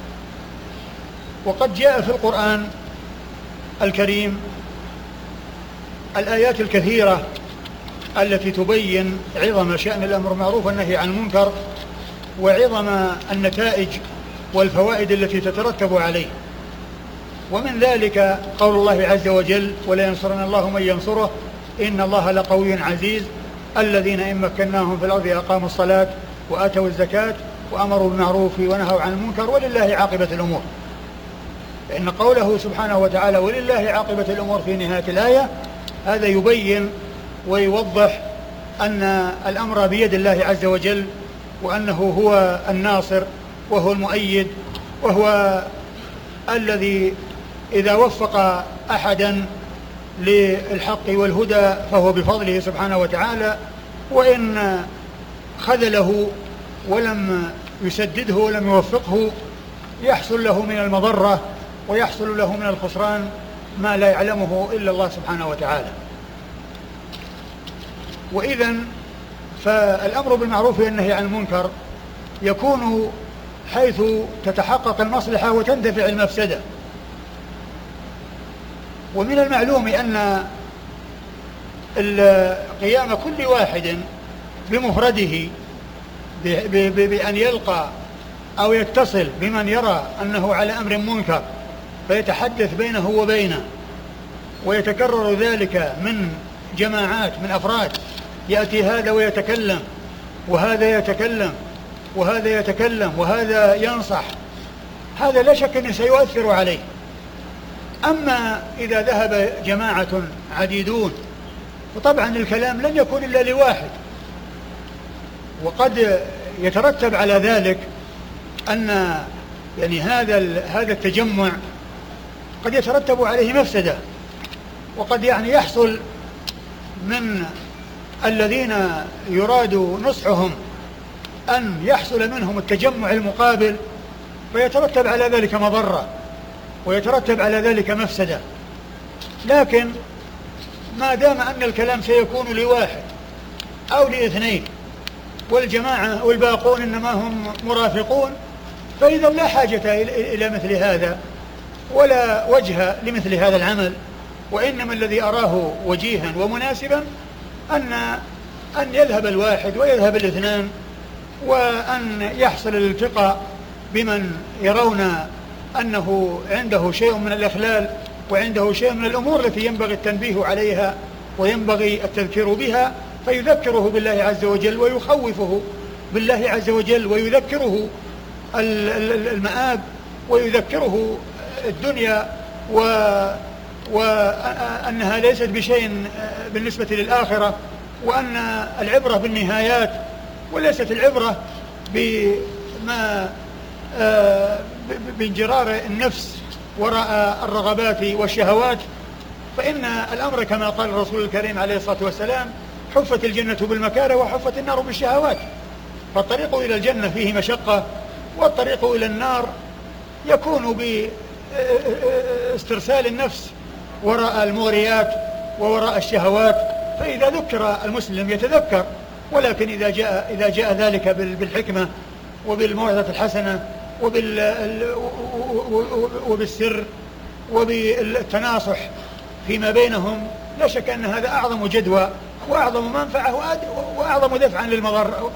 وقد جاء في القرآن الكريم الآيات الكثيرة التي تبين عظم شأن الأمر بالمعروف والنهي عن المنكر وعظم النتائج والفوائد التي تترتب عليه. ومن ذلك قول الله عز وجل: ولا ينصرن الله من ينصره إن الله لقوي عزيز الذين إن مكناهم في الأرض أقاموا الصلاة وآتوا الزكاة وأمروا بالمعروف ونهوا عن المنكر ولله عاقبة الأمور. فإن قوله سبحانه وتعالى ولله عاقبة الأمور في نهاية الآية هذا يبين ويوضح أن الأمر بيد الله عز وجل، وأنه هو الناصر وهو المؤيد، وهو الذي إذا وفق أحدا للحق والهدى فهو بفضله سبحانه وتعالى، وإن خذله ولم يسدده ولم يوفقه يحصل له من المضرة ويحصل له من الخسران ما لا يعلمه إلا الله سبحانه وتعالى. وإذن فالأمر بالمعروف والنهي عن المنكر يكون حيث تتحقق المصلحة وتندفع المفسدة. ومن المعلوم أن قيام كل واحد بمفرده بأن يلقى أو يتصل بمن يرى أنه على أمر منكر فيتحدث بينه وبينه، ويتكرر ذلك من جماعات من أفراد، يأتي هذا ويتكلم وهذا يتكلم وهذا يتكلم وهذا ينصح، هذا لا شك أنه سيؤثر عليه. أما إذا ذهب جماعة عديدون فطبعا الكلام لن يكون إلا لواحد، وقد يترتب على ذلك أن يعني هذا التجمع قد يترتب عليه مفسدة، وقد يعني يحصل من الذين يراد نصحهم أن يحصل منهم التجمع المقابل فيترتب على ذلك مضرة ويترتب على ذلك مفسدة. لكن ما دام أن الكلام سيكون لواحد أو لاثنين والجماعة والباقون إنما هم مرافقون، فإذا لا حاجة إلى مثل هذا ولا وجه لمثل هذا العمل، وإنما الذي أراه وجيها ومناسبا أن يذهب الواحد ويذهب الاثنان، وأن يحصل الالتقاء بمن يرون أنه عنده شيء من الإخلال وعنده شيء من الأمور التي ينبغي التنبيه عليها وينبغي التذكير بها، فيذكره بالله عز وجل ويخوفه بالله عز وجل ويذكره المآب ويذكره الدنيا وأنها ليست بشيء بالنسبة للآخرة، وأن العبرة بالنهايات وليست العبرة بما بانجرار النفس وراء الرغبات والشهوات. فإن الأمر كما قال الرسول الكريم عليه الصلاة والسلام: حفت الجنة بالمكاره وحفت النار بالشهوات. فالطريق إلى الجنة فيه مشقة، والطريق إلى النار يكون باسترسال النفس وراء المغريات ووراء الشهوات. فإذا ذكر المسلم يتذكر، ولكن إذا جاء ذلك بالحكمة وبالموعظة الحسنة وبالسر وبالتناصح فيما بينهم، لا شك أن هذا أعظم جدوى وأعظم منفعة وأعظم دفعا للمضرة،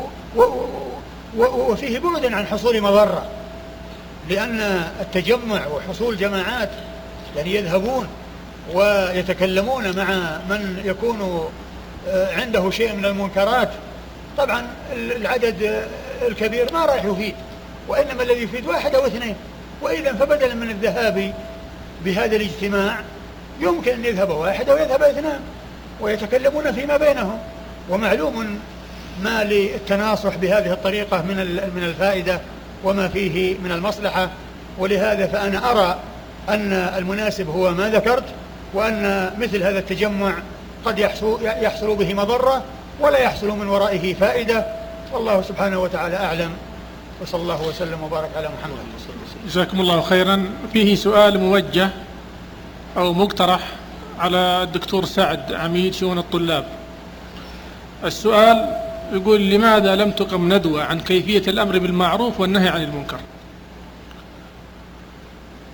وفيه بعد عن حصول مضرة، لأن التجمع وحصول جماعات يعني يذهبون ويتكلمون مع من يكون عنده شيء من المنكرات، طبعا العدد الكبير ما راح يفيد، وإنما الذي يفيد واحد أو اثنين. وإذا فبدلا من الذهاب بهذا الاجتماع يمكن أن يذهب واحد أو يذهب اثنان ويتكلمون فيما بينهم. ومعلوم ما للتناصح بهذه الطريقة من الفائدة وما فيه من المصلحة. ولهذا فأنا أرى أن المناسب هو ما ذكرت، وأن مثل هذا التجمع قد يحصل به مضرة ولا يحصل من ورائه فائدة، والله سبحانه وتعالى أعلم، وصلى الله وسلم وبارك على محمد. جزاكم الله خيرا. فيه سؤال موجه أو مقترح على الدكتور سعد عميد شؤون الطلاب. السؤال يقول: لماذا لم تقم ندوة عن كيفية الأمر بالمعروف والنهي عن المنكر؟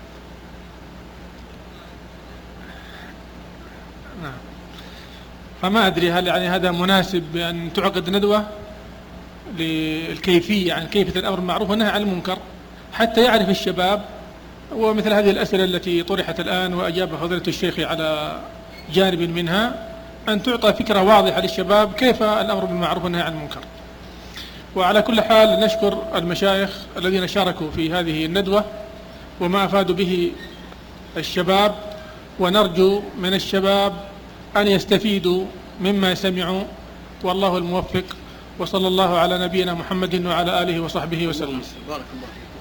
فما أدري هل يعني هذا مناسب بأن تعقد ندوة للكيفية، يعني كيفية الأمر بالمعروف والنهي عن المنكر حتى يعرف الشباب، ومثل هذه الأسئلة التي طرحت الآن وأجاب فضيلة الشيخ على جانب منها، أن تعطى فكرة واضحة للشباب كيف الأمر بالمعروف والنهي عن المنكر. وعلى كل حال نشكر المشايخ الذين شاركوا في هذه الندوة وما أفادوا به الشباب، ونرجو من الشباب أن يستفيدوا مما سمعوا، والله الموفق، وصلى الله على نبينا محمد وعلى آله وصحبه وسلم. بارك الله فيك.